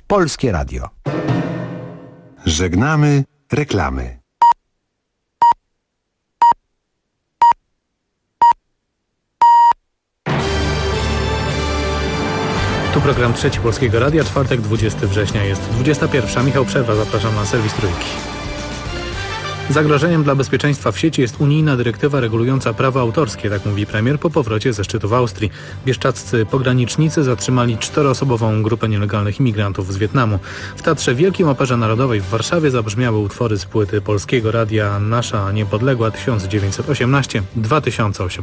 Polskie Radio. Żegnamy reklamy. Tu program Trzeci Polskiego Radia, czwartek 20 września jest 21. Michał Przerwa, zapraszam na serwis Trójki. Zagrożeniem dla bezpieczeństwa w sieci jest unijna dyrektywa regulująca prawa autorskie, tak mówi premier po powrocie ze szczytu w Austrii. Bieszczadzcy pogranicznicy zatrzymali 4-osobową grupę nielegalnych imigrantów z Wietnamu. W Teatrze Wielkim Operze Narodowej w Warszawie zabrzmiały utwory z płyty Polskiego Radia Nasza Niepodległa 1918-2018.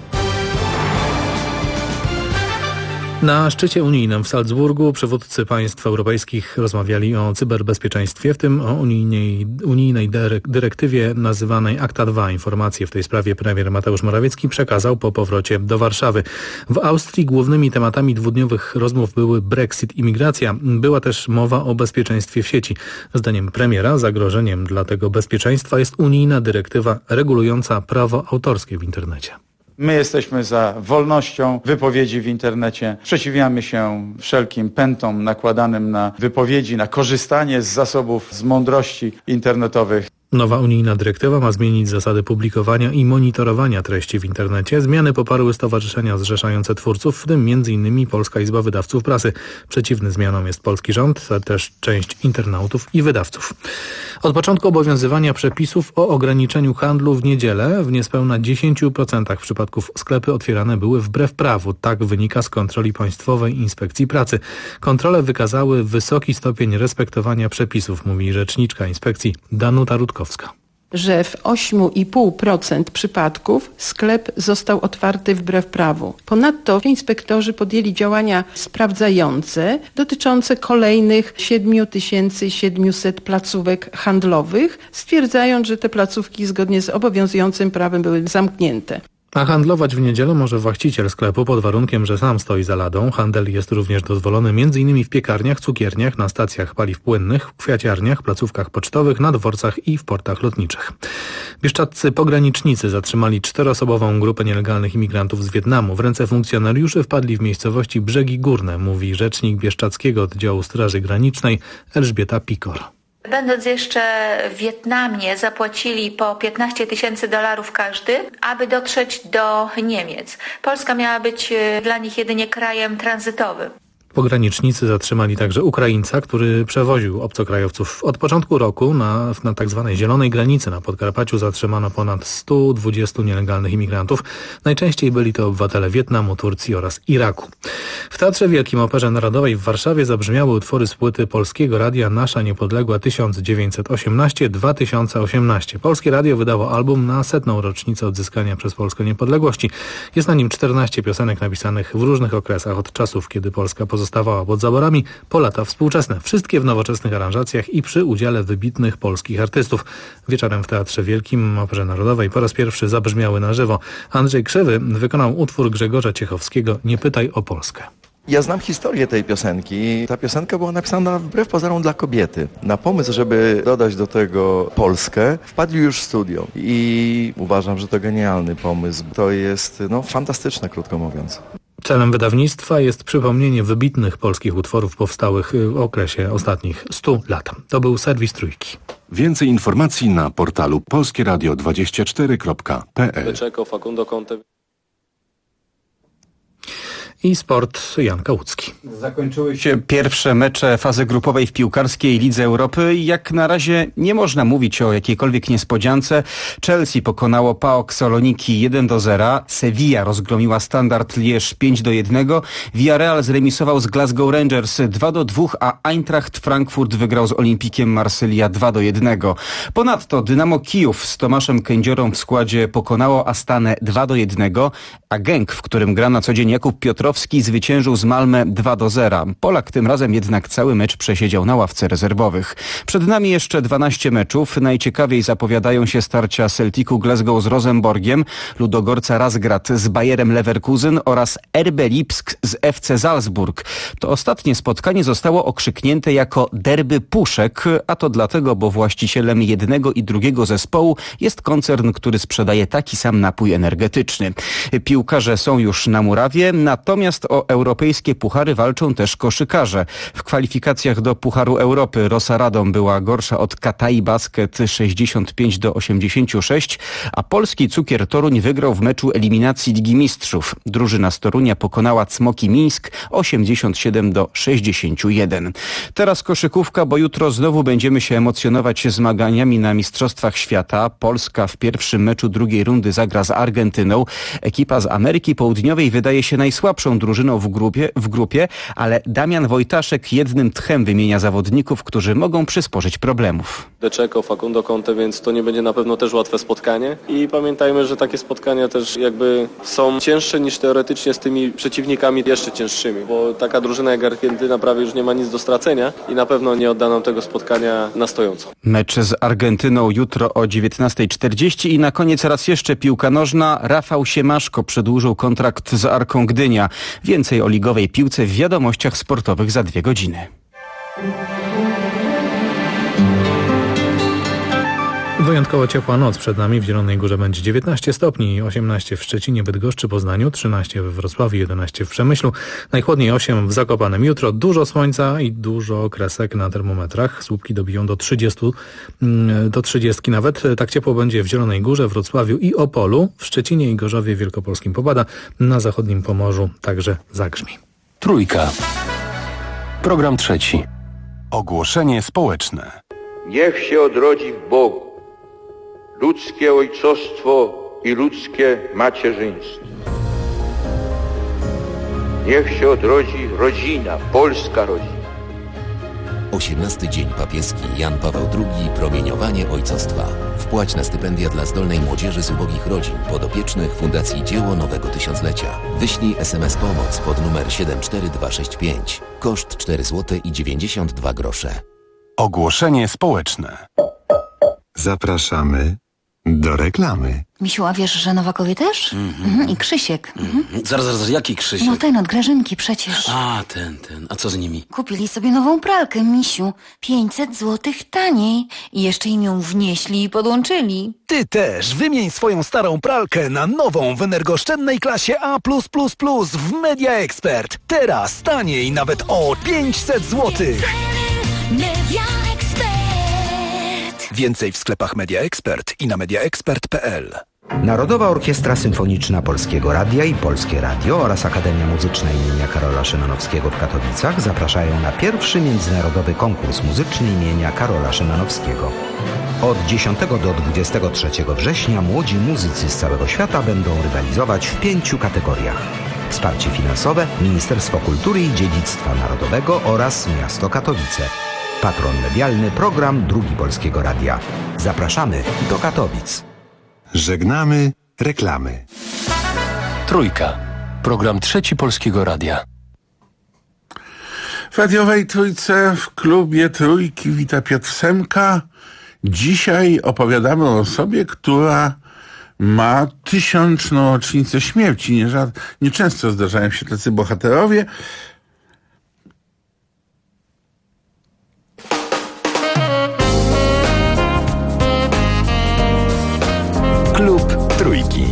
Na szczycie unijnym w Salzburgu przywódcy państw europejskich rozmawiali o cyberbezpieczeństwie, w tym o unijnej dyrektywie nazywanej Akta II. Informacje w tej sprawie premier Mateusz Morawiecki przekazał po powrocie do Warszawy. W Austrii głównymi tematami dwudniowych rozmów były Brexit i migracja. Była też mowa o bezpieczeństwie w sieci. Zdaniem premiera zagrożeniem dla tego bezpieczeństwa jest unijna dyrektywa regulująca prawo autorskie w internecie. My jesteśmy za wolnością wypowiedzi w internecie. Sprzeciwiamy się wszelkim pętom nakładanym na wypowiedzi, na korzystanie z zasobów, z mądrości internetowych. Nowa unijna dyrektywa ma zmienić zasady publikowania i monitorowania treści w internecie. Zmiany poparły stowarzyszenia zrzeszające twórców, w tym m.in. Polska Izba Wydawców Prasy. Przeciwny zmianom jest polski rząd, a też część internautów i wydawców. Od początku obowiązywania przepisów o ograniczeniu handlu w niedzielę w niespełna 10% przypadków sklepy otwierane były wbrew prawu. Tak wynika z kontroli Państwowej Inspekcji Pracy. Kontrole wykazały wysoki stopień respektowania przepisów, mówi rzeczniczka inspekcji Danuta Rutkowska. Że w 8,5% przypadków sklep został otwarty wbrew prawu. Ponadto inspektorzy podjęli działania sprawdzające dotyczące kolejnych 7700 placówek handlowych, stwierdzając, że te placówki zgodnie z obowiązującym prawem były zamknięte. A handlować w niedzielę może właściciel sklepu pod warunkiem, że sam stoi za ladą. Handel jest również dozwolony m.in. w piekarniach, cukierniach, na stacjach paliw płynnych, w kwiaciarniach, placówkach pocztowych, na dworcach i w portach lotniczych. Bieszczadzcy pogranicznicy zatrzymali 4-osobową grupę nielegalnych imigrantów z Wietnamu. W ręce funkcjonariuszy wpadli w miejscowości Brzegi Górne, mówi rzecznik Bieszczadzkiego Oddziału Straży Granicznej Elżbieta Pikor. Będąc jeszcze w Wietnamie, zapłacili po $15 000 każdy, aby dotrzeć do Niemiec. Polska miała być dla nich jedynie krajem tranzytowym. Pogranicznicy zatrzymali także Ukraińca, który przewoził obcokrajowców. Od początku roku na tzw. zielonej granicy na Podkarpaciu zatrzymano ponad 120 nielegalnych imigrantów. Najczęściej byli to obywatele Wietnamu, Turcji oraz Iraku. W Teatrze Wielkim Operze Narodowej w Warszawie zabrzmiały utwory z płyty Polskiego Radia Nasza Niepodległa 1918-2018. Polskie Radio wydało album na 100. rocznicę odzyskania przez Polskę niepodległości. Jest na nim 14 piosenek napisanych w różnych okresach, od czasów, kiedy Polska pozostawała pod zaborami, po lata współczesne. Wszystkie w nowoczesnych aranżacjach i przy udziale wybitnych polskich artystów. Wieczorem w Teatrze Wielkim Operze Narodowej po raz pierwszy zabrzmiały na żywo. Andrzej Krzywy wykonał utwór Grzegorza Ciechowskiego „Nie pytaj o Polskę”. Ja znam historię tej piosenki. Ta piosenka była napisana wbrew pozorom dla kobiety. Na pomysł, żeby dodać do tego Polskę, wpadli już w studio. I uważam, że to genialny pomysł. To jest fantastyczne, krótko mówiąc. Celem wydawnictwa jest przypomnienie wybitnych polskich utworów powstałych w okresie ostatnich 100 lat. To był serwis Trójki. Więcej informacji na portalu polskieradio24.pl. I sport, Jan Kałucki. Zakończyły się pierwsze mecze fazy grupowej w piłkarskiej Lidze Europy i jak na razie nie można mówić o jakiejkolwiek niespodziance. Chelsea pokonało PAOK Saloniki 1-0, Sevilla rozgromiła Standard Liège 5-1, Villarreal zremisował z Glasgow Rangers 2-2, a Eintracht Frankfurt wygrał z Olimpikiem Marsylia 2-1. Ponadto Dynamo Kijów z Tomaszem Kędziorą w składzie pokonało Astanę 2-1, a Genk, w którym gra na co dzień Jakub Piotrowski, zwyciężył z Malmö 2-0. Polak tym razem jednak cały mecz przesiedział na ławce rezerwowych. Przed nami jeszcze 12 meczów. Najciekawiej zapowiadają się starcia Celticu Glasgow z Rosenborgiem, Ludogorca Razgrad z Bayerem Leverkusen oraz RB Lipsk z FC Salzburg. To ostatnie spotkanie zostało okrzyknięte jako derby puszek, a to dlatego, bo właścicielem jednego i drugiego zespołu jest koncern, który sprzedaje taki sam napój energetyczny. Piłkarze są już na murawie, natomiast Natomiast o europejskie puchary walczą też koszykarze. W kwalifikacjach do Pucharu Europy Rosa Radom była gorsza od Katai Basket 65-86, a polski Cukier Toruń wygrał w meczu eliminacji Ligi Mistrzów. Drużyna z Torunia pokonała Cmoki Mińsk 87-61. Teraz koszykówka, bo jutro znowu będziemy się emocjonować zmaganiami na Mistrzostwach Świata. Polska w pierwszym meczu drugiej rundy zagra z Argentyną. Ekipa z Ameryki Południowej wydaje się najsłabszą drużyną w grupie, ale Damian Wojtaszek jednym tchem wymienia zawodników, którzy mogą przysporzyć problemów. De Cecco, Facundo Conte, więc to nie będzie na pewno też łatwe spotkanie. I pamiętajmy, że takie spotkania też jakby są cięższe niż teoretycznie z tymi przeciwnikami jeszcze cięższymi, bo taka drużyna jak Argentyna prawie już nie ma nic do stracenia i na pewno nie odda nam tego spotkania na stojąco. Mecz z Argentyną jutro o 19:40 i na koniec raz jeszcze piłka nożna. Rafał Siemaszko przedłużył kontrakt z Arką Gdynia. Więcej o ligowej piłce w wiadomościach sportowych za 2 godziny. Wyjątkowo ciepła noc przed nami. W Zielonej Górze będzie 19 stopni, 18 w Szczecinie, Bydgoszczy, Poznaniu, 13 we Wrocławiu, 11 w Przemyślu, najchłodniej 8 w Zakopanem. Jutro dużo słońca i dużo kresek na termometrach. Słupki dobiją do 30 nawet. Tak ciepło będzie w Zielonej Górze, Wrocławiu i Opolu. W Szczecinie i Gorzowie Wielkopolskim popada. Na zachodnim Pomorzu także zagrzmi. Trójka. Program 3. Ogłoszenie społeczne. Niech się odrodzi w Bogu ludzkie ojcostwo i ludzkie macierzyństwo. Niech się odrodzi rodzina, polska rodzina. 18. Dzień Papieski Jan Paweł II. Promieniowanie ojcostwa. Wpłać na stypendia dla zdolnej młodzieży z ubogich rodzin podopiecznych Fundacji Dzieło Nowego Tysiąclecia. Wyślij SMS pomoc pod numer 74265. Koszt 4,92 zł. Ogłoszenie społeczne. Zapraszamy do reklamy. Misiu, a wiesz, że Nowakowie też? I Krzysiek. Zaraz, jaki Krzysiek? No ten od Grażynki przecież. A, ten. A co z nimi? Kupili sobie nową pralkę, Misiu. 500 zł taniej. I jeszcze im ją wnieśli i podłączyli. Ty też wymień swoją starą pralkę na nową w energooszczędnej klasie A+++ w Media Expert. Teraz taniej nawet o 500 zł. Media Expert. Więcej w sklepach Media Expert i na mediaexpert.pl. Narodowa Orkiestra Symfoniczna Polskiego Radia i Polskie Radio oraz Akademia Muzyczna imienia Karola Szymanowskiego w Katowicach zapraszają na pierwszy międzynarodowy konkurs muzyczny imienia Karola Szymanowskiego. Od 10 do 23 września młodzi muzycy z całego świata będą rywalizować w 5 kategoriach. Wsparcie finansowe Ministerstwo Kultury i Dziedzictwa Narodowego oraz Miasto Katowice. Patron medialny Program Drugi Polskiego Radia. Zapraszamy do Katowic. Żegnamy reklamy. Trójka. Program 3 Polskiego Radia. W radiowej Trójce w klubie Trójki wita Piotr Semka. Dzisiaj opowiadamy o osobie, która ma 1000. rocznicę śmierci. Nieczęsto zdarzają się tacy bohaterowie. Klub Trójki.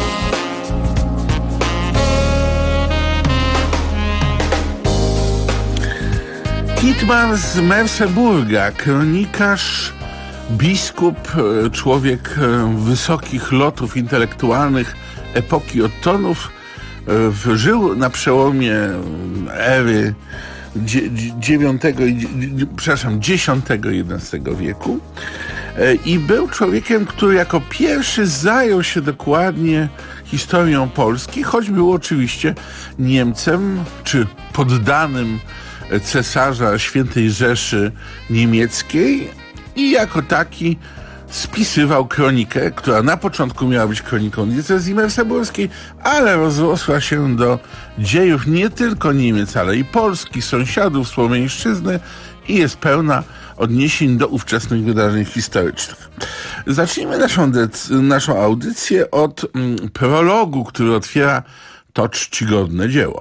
Dietmar z Merseburga, kronikarz, biskup, człowiek wysokich lotów intelektualnych epoki Ottonów, żył na przełomie ery X-XI wieku i był człowiekiem, który jako pierwszy zajął się dokładnie historią Polski, choć był oczywiście Niemcem czy poddanym cesarza Świętej Rzeszy Niemieckiej i jako taki spisywał kronikę, która na początku miała być kroniką diecezji merseburskiej, ale rozrosła się do dziejów nie tylko Niemiec, ale i Polski, sąsiadów, Słowiańszczyzny i jest pełna odniesień do ówczesnych wydarzeń historycznych. Zacznijmy naszą audycję od prologu, który otwiera to czcigodne dzieło.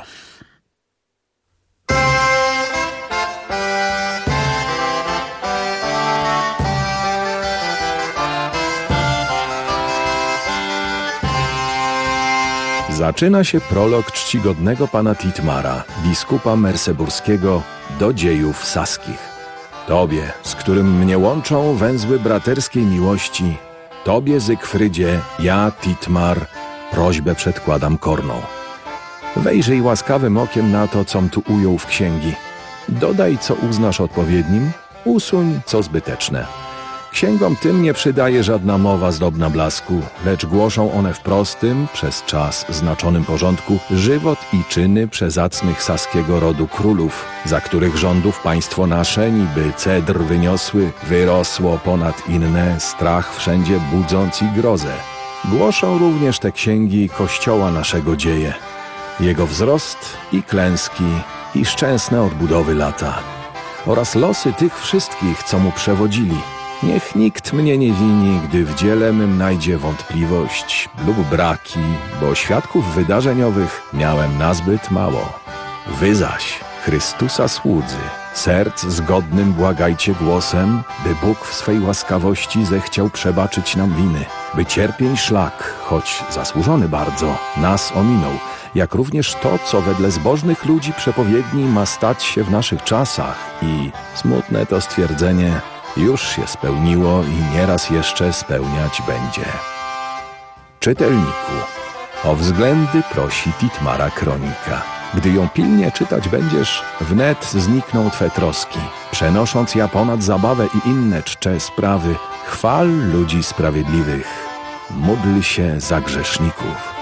Zaczyna się prolog czcigodnego pana Titmara, biskupa merseburskiego, do dziejów saskich. Tobie, z którym mnie łączą węzły braterskiej miłości, Tobie, Zygfrydzie, ja, Titmar, prośbę przedkładam korną. Wejrzyj łaskawym okiem na to, com tu ujął w księgi. Dodaj, co uznasz odpowiednim, usuń, co zbyteczne. Księgom tym nie przydaje żadna mowa zdobna blasku, lecz głoszą one w prostym, przez czas znaczonym porządku, żywot i czyny przezacnych saskiego rodu królów, za których rządów państwo nasze, niby cedr wyniosły, wyrosło ponad inne, strach wszędzie budząc i grozę. Głoszą również te księgi Kościoła naszego dzieje, jego wzrost i klęski i szczęsne odbudowy lata, oraz losy tych wszystkich, co mu przewodzili. Niech nikt mnie nie wini, gdy w dziele mym najdzie wątpliwość lub braki, bo świadków wydarzeniowych miałem nazbyt mało. Wy zaś, Chrystusa słudzy, serc zgodnym błagajcie głosem, by Bóg w swej łaskawości zechciał przebaczyć nam winy, by cierpień szlak, choć zasłużony bardzo, nas ominął, jak również to, co wedle zbożnych ludzi przepowiedni ma stać się w naszych czasach i, smutne to stwierdzenie, już się spełniło i nieraz jeszcze spełniać będzie. Czytelniku, o względy prosi Titmara kronika. Gdy ją pilnie czytać będziesz, wnet znikną twe troski. Przenosząc ja ponad zabawę i inne czcze sprawy, chwal ludzi sprawiedliwych. Módl się za grzeszników.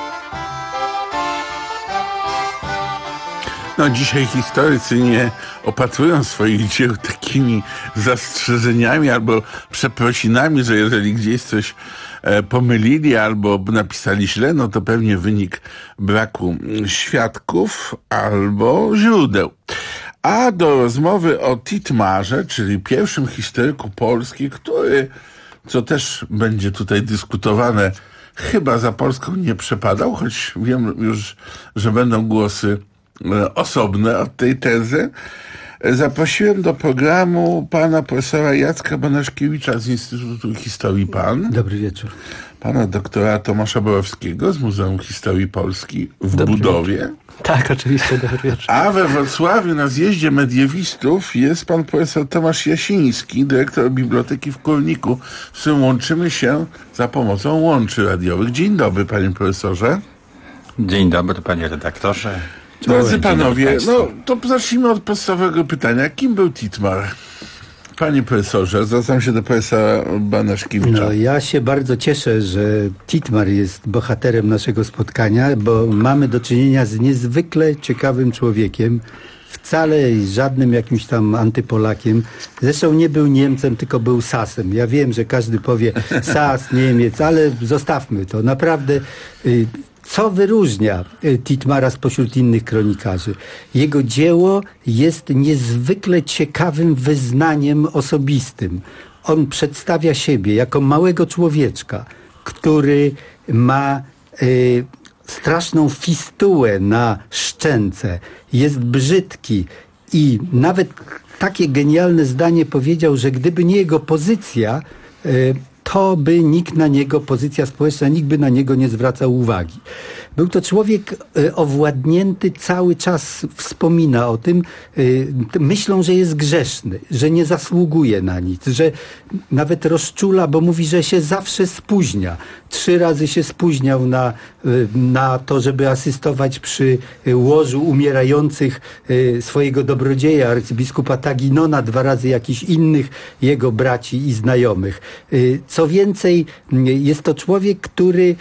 No, dzisiaj historycy nie opatrują swoich dzieł takimi zastrzeżeniami albo przeprosinami, że jeżeli gdzieś coś pomylili albo napisali źle, no to pewnie wynik braku świadków albo źródeł. A do rozmowy o Titmarze, czyli pierwszym historyku Polski, który, co też będzie tutaj dyskutowane, chyba za Polską nie przepadał, choć wiem już, że będą głosy osobne od tej tezy. Zaprosiłem do programu pana profesora Jacka Banaszkiewicza z Instytutu Historii PAN. Dobry wieczór. Pana doktora Tomasza Borowskiego z Muzeum Historii Polski w Dobry Budowie. Wieczór. Tak, oczywiście, dobry wieczór. A we Wrocławiu na zjeździe mediewistów jest pan profesor Tomasz Jasiński, dyrektor Biblioteki w Kurniku, z którym łączymy się za pomocą łączy radiowych. Dzień dobry, panie profesorze. Dzień dobry, panie redaktorze. Drodzy panowie, no to zacznijmy od podstawowego pytania. Kim był Titmar? Panie profesorze, zwracam się do profesora Banaszkiewicza. No, ja się bardzo cieszę, że Titmar jest bohaterem naszego spotkania, bo mamy do czynienia z niezwykle ciekawym człowiekiem, wcale żadnym jakimś tam antypolakiem. Zresztą nie był Niemcem, tylko był Sasem. Ja wiem, że każdy powie Sas, Niemiec, ale zostawmy to. Naprawdę... Co wyróżnia Titmara spośród innych kronikarzy? Jego dzieło jest niezwykle ciekawym wyznaniem osobistym. On przedstawia siebie jako małego człowieczka, który ma straszną fistułę na szczęce, jest brzydki i nawet takie genialne zdanie powiedział, że gdyby nie jego pozycja, to by nikt na niego, pozycja społeczna, nikt by na niego nie zwracał uwagi. Był to człowiek owładnięty, cały czas wspomina o tym, myślą, że jest grzeszny, że nie zasługuje na nic, że nawet rozczula, bo mówi, że się zawsze spóźnia. 3 razy się spóźniał na to, żeby asystować przy łożu umierających swojego dobrodzieja, arcybiskupa Taginona, 2 razy jakichś innych jego braci i znajomych. Co więcej, jest to człowiek, który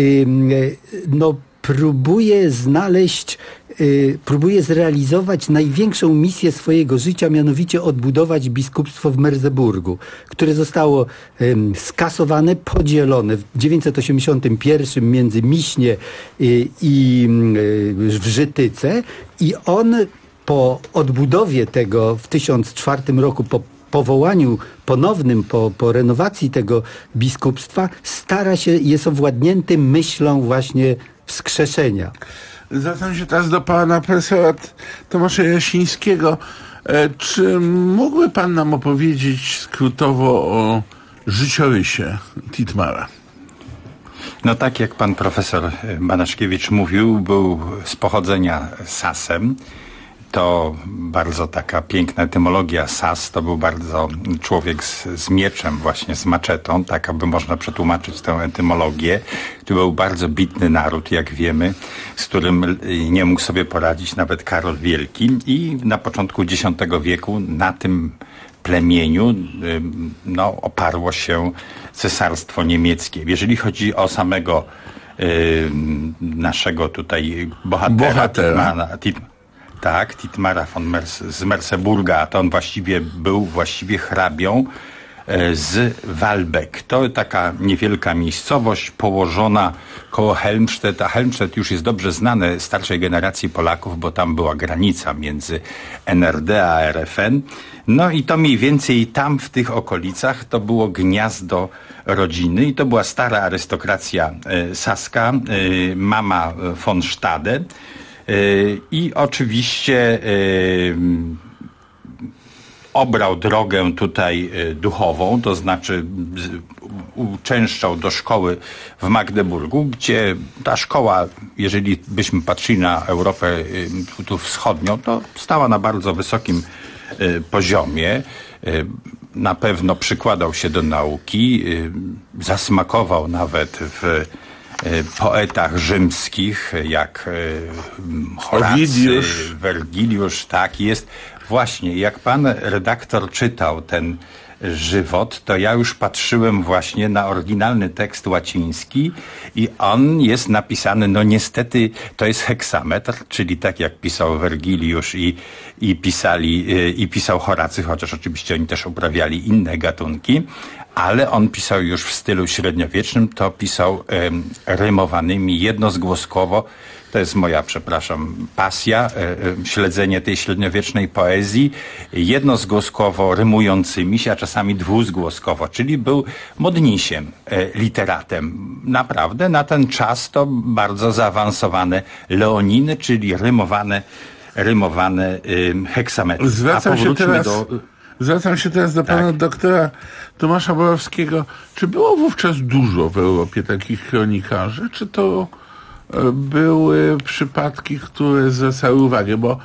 próbuje zrealizować największą misję swojego życia, mianowicie odbudować biskupstwo w Merseburgu, które zostało skasowane, podzielone w 981 między Miśnie i Wrzytyce i on po odbudowie tego w 1004 roku, po powołaniu ponownym, po renowacji tego biskupstwa, stara się, jest owładnięty myślą właśnie wskrzeszenia. Zwracam się teraz do pana profesora Tomasza Jasińskiego. Czy mógłby pan nam opowiedzieć skrótowo o życiorysie Titmara? No tak jak pan profesor Banaszkiewicz mówił, był z pochodzenia Sasem. To bardzo taka piękna etymologia. Sas to był bardzo człowiek z mieczem, właśnie z maczetą, tak aby można przetłumaczyć tę etymologię. To był bardzo bitny naród, jak wiemy, z którym nie mógł sobie poradzić nawet Karol Wielki. I na początku X wieku na tym plemieniu oparło się Cesarstwo Niemieckie. Jeżeli chodzi o samego naszego tutaj bohatera. Titmara z Merseburga, to on był hrabią z Walbeck. To taka niewielka miejscowość położona koło Helmstedt, a Helmstedt już jest dobrze znane starszej generacji Polaków, bo tam była granica między NRD a RFN. No i to mniej więcej tam w tych okolicach to było gniazdo rodziny i to była stara arystokracja saska, mama von Stade. I oczywiście obrał drogę tutaj duchową, to znaczy uczęszczał do szkoły w Magdeburgu, gdzie ta szkoła, jeżeli byśmy patrzyli na Europę tu wschodnią, to stała na bardzo wysokim poziomie. Na pewno przykładał się do nauki, zasmakował nawet w poetach rzymskich, jak Horacy, Wergiliusz, tak jest. Właśnie, jak pan redaktor czytał ten żywot, to ja już patrzyłem właśnie na oryginalny tekst łaciński i on jest napisany, no niestety to jest heksametr, czyli tak jak pisał Wergiliusz i pisał Horacy, chociaż oczywiście oni też uprawiali inne gatunki, ale on pisał już w stylu średniowiecznym, to pisał rymowanymi, jednozgłoskowo. To jest moja, pasja, śledzenie tej średniowiecznej poezji, jednozgłoskowo rymującymi się, a czasami dwuzgłoskowo, czyli był modnisiem, literatem. Naprawdę na ten czas to bardzo zaawansowane leoniny, czyli rymowane heksametry. Zwracam się teraz do pana doktora Tomasza Borowskiego. Czy było wówczas dużo w Europie takich kronikarzy? Czy to były przypadki, które zwracały uwagę? Bo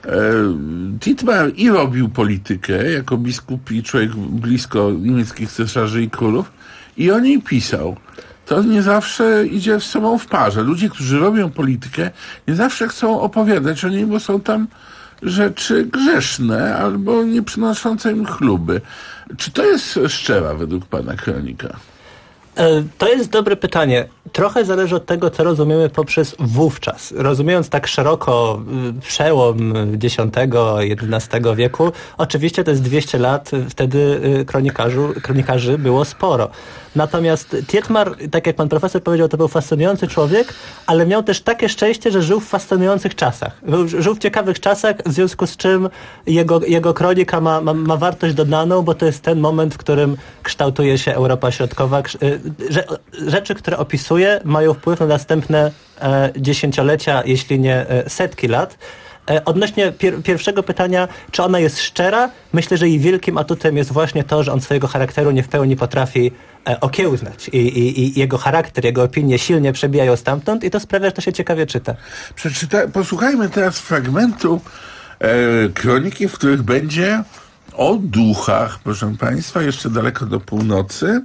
Titmar i robił politykę jako biskup i człowiek blisko niemieckich cesarzy i królów i o niej pisał. To nie zawsze idzie z sobą w parze. Ludzie, którzy robią politykę, nie zawsze chcą opowiadać o niej, bo są tam rzeczy grzeszne albo nie przynoszące im chluby. Czy to jest szczera według pana kronika? To jest dobre pytanie. Trochę zależy od tego, co rozumiemy poprzez wówczas. Rozumiejąc tak szeroko przełom X-XI wieku, oczywiście to jest 200 lat, wtedy kronikarzy było sporo. Natomiast Titmar, tak jak pan profesor powiedział, to był fascynujący człowiek, ale miał też takie szczęście, że żył w fascynujących czasach. Żył w ciekawych czasach, w związku z czym jego kronika ma wartość dodaną, bo to jest ten moment, w którym kształtuje się Europa Środkowa. Rzeczy, które opisuje, mają wpływ na następne dziesięciolecia, jeśli nie setki lat. Odnośnie pierwszego pytania, czy ona jest szczera, myślę, że jej wielkim atutem jest właśnie to, że on swojego charakteru nie w pełni potrafi okiełznać i jego charakter, jego opinie silnie przebijają stamtąd i to sprawia, że to się ciekawie czyta. Posłuchajmy teraz fragmentu kroniki, w których będzie o duchach, proszę państwa, jeszcze daleko do północy.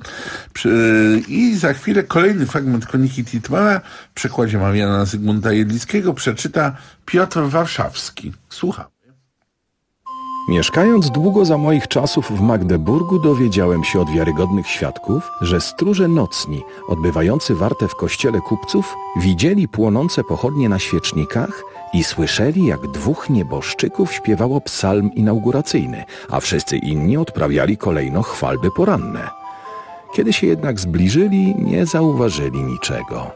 I za chwilę kolejny fragment kroniki Titmara w przekładzie Mariana Zygmunta Jedlickiego przeczyta Piotr Warszawski. Słucham. Mieszkając długo za moich czasów w Magdeburgu, dowiedziałem się od wiarygodnych świadków, że stróże nocni, odbywający wartę w kościele kupców, widzieli płonące pochodnie na świecznikach i słyszeli, jak dwóch nieboszczyków śpiewało psalm inauguracyjny, a wszyscy inni odprawiali kolejno chwalby poranne. Kiedy się jednak zbliżyli, nie zauważyli niczego.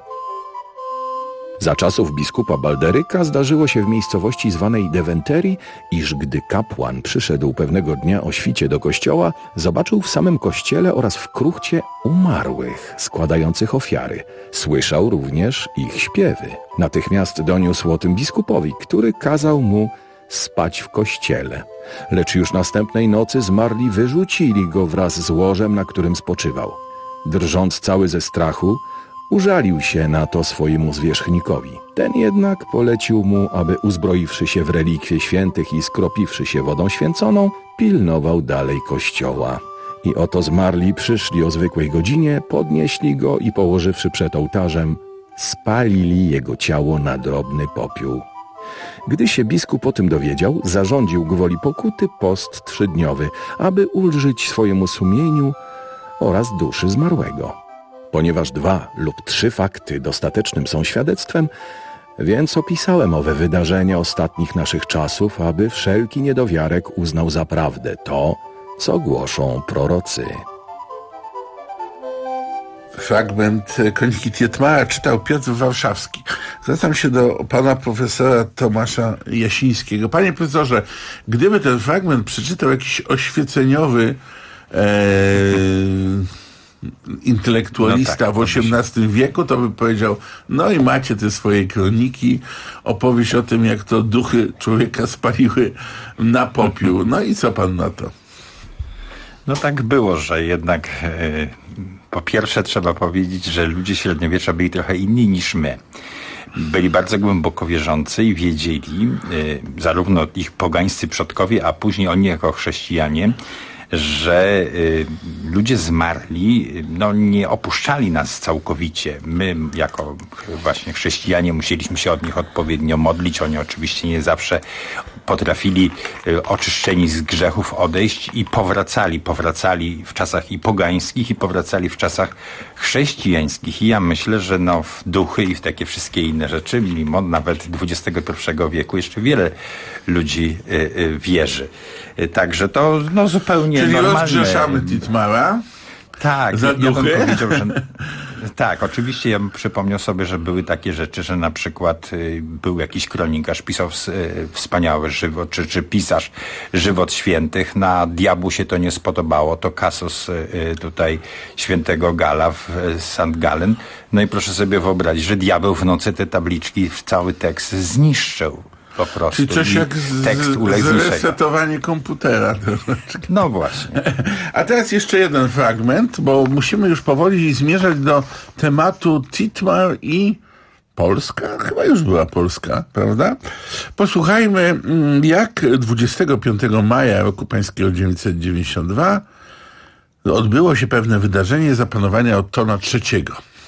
Za czasów biskupa Balderyka zdarzyło się w miejscowości zwanej Deventerii, iż gdy kapłan przyszedł pewnego dnia o świcie do kościoła, zobaczył w samym kościele oraz w kruchcie umarłych składających ofiary. Słyszał również ich śpiewy. Natychmiast doniósł o tym biskupowi, który kazał mu spać w kościele. Lecz już następnej nocy zmarli wyrzucili go wraz z łożem, na którym spoczywał. Drżąc cały ze strachu, Użalił się na to swojemu zwierzchnikowi. Ten jednak polecił mu, aby uzbroiwszy się w relikwie świętych i skropiwszy się wodą święconą, pilnował dalej kościoła. I oto zmarli przyszli o zwykłej godzinie, podnieśli go i położywszy przed ołtarzem, spalili jego ciało na drobny popiół. Gdy się biskup o tym dowiedział, zarządził gwoli pokuty post 3-dniowy, aby ulżyć swojemu sumieniu oraz duszy zmarłego. Ponieważ 2 lub 3 fakty dostatecznym są świadectwem, więc opisałem owe wydarzenia ostatnich naszych czasów, aby wszelki niedowiarek uznał za prawdę to, co głoszą prorocy. Fragment Kroniki Tietmara czytał Piotr Warszawski. Zwracam się do pana profesora Tomasza Jasińskiego. Panie profesorze, gdyby ten fragment przeczytał jakiś oświeceniowy intelektualista w XVIII wieku, to by powiedział, no i macie te swoje kroniki, opowieść o tym, jak to duchy człowieka spaliły na popiół. No i co pan na to? No tak było, że jednak po pierwsze trzeba powiedzieć, że ludzie średniowiecza byli trochę inni niż my. Byli bardzo głęboko wierzący i wiedzieli, zarówno ich pogańscy przodkowie, a później oni jako chrześcijanie, że ludzie zmarli nie opuszczali nas całkowicie. My jako właśnie chrześcijanie musieliśmy się od nich odpowiednio modlić. Oni oczywiście nie zawsze potrafili oczyszczeni z grzechów odejść i powracali w czasach i pogańskich i powracali w czasach chrześcijańskich. I ja myślę, że w duchy i w takie wszystkie inne rzeczy, mimo nawet XXI wieku, jeszcze wiele ludzi wierzy. Także to zupełnie czyli normalne. Czyli rozgrzeszamy Tietmara? Tak, za duchy? Ja bym powiedział, że tak, oczywiście ja bym przypomniał sobie, że były takie rzeczy, że na przykład był jakiś kronikarz, pisał wspaniały żywot, czy pisarz żywot świętych, na diabłu się to nie spodobało, to Kasus tutaj świętego Gala w St. Gallen. No i proszę sobie wyobrazić, że diabeł w nocy te tabliczki, cały tekst zniszczył. Po prostu. Czyli coś jak tekst uległ zresetowanie komputera. No właśnie. A teraz jeszcze jeden fragment, bo musimy już powoli zmierzać do tematu Tietmar i Polska. Chyba już była Polska, prawda? Posłuchajmy, jak 25 maja roku pańskiego 1992 odbyło się pewne wydarzenie za panowania Ottona III.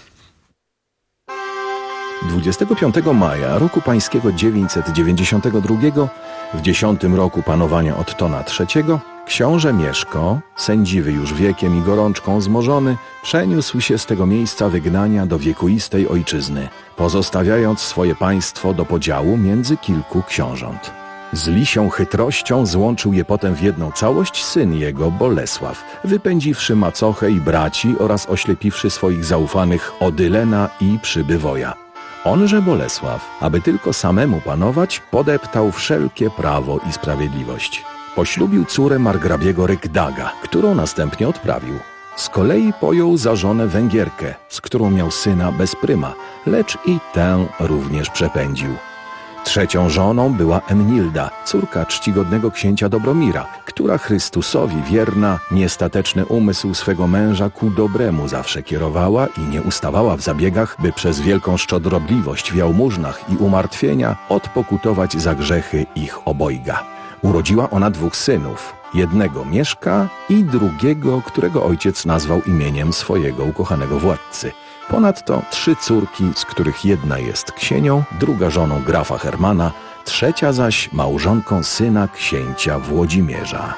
25 maja roku pańskiego 992, w 10. roku panowania Ottona III, książę Mieszko, sędziwy już wiekiem i gorączką zmożony, przeniósł się z tego miejsca wygnania do wiekuistej ojczyzny, pozostawiając swoje państwo do podziału między kilku książąt. Z lisią chytrością złączył je potem w jedną całość syn jego, Bolesław, wypędziwszy macochę i braci oraz oślepiwszy swoich zaufanych Odylena i Przybywoja. Onże Bolesław, aby tylko samemu panować, podeptał wszelkie prawo i sprawiedliwość. Poślubił córę margrabiego Rykdaga, którą następnie odprawił. Z kolei pojął za żonę Węgierkę, z którą miał syna Bezpryma, lecz i tę również przepędził. Trzecią żoną była Emnilda, córka czcigodnego księcia Dobromira, która Chrystusowi wierna, niestateczny umysł swego męża ku dobremu zawsze kierowała i nie ustawała w zabiegach, by przez wielką szczodrobliwość w jałmużnach i umartwienia odpokutować za grzechy ich obojga. Urodziła ona 2 synów, jednego Mieszka i drugiego, którego ojciec nazwał imieniem swojego ukochanego władcy. Ponadto 3 córki, z których jedna jest ksienią, druga żoną grafa Hermana, trzecia zaś małżonką syna księcia Włodzimierza.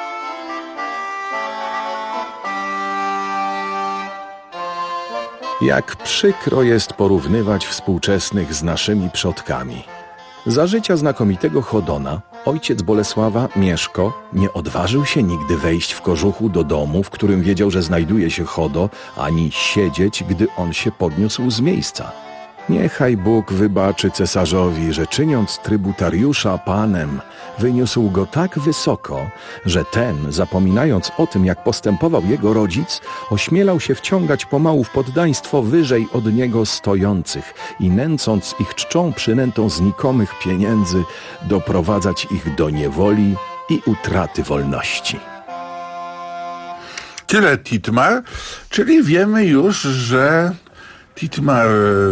Jak przykro jest porównywać współczesnych z naszymi przodkami. Za życia znakomitego Chodona ojciec Bolesława, Mieszko, nie odważył się nigdy wejść w kożuchu do domu, w którym wiedział, że znajduje się Chodo, ani siedzieć, gdy on się podniósł z miejsca. Niechaj Bóg wybaczy cesarzowi, że czyniąc trybutariusza panem, wyniósł go tak wysoko, że ten, zapominając o tym, jak postępował jego rodzic, ośmielał się wciągać pomału w poddaństwo wyżej od niego stojących i nęcąc ich czczą przynętą znikomych pieniędzy, doprowadzać ich do niewoli i utraty wolności. Tyle Tietmar, czyli wiemy już, że Titmar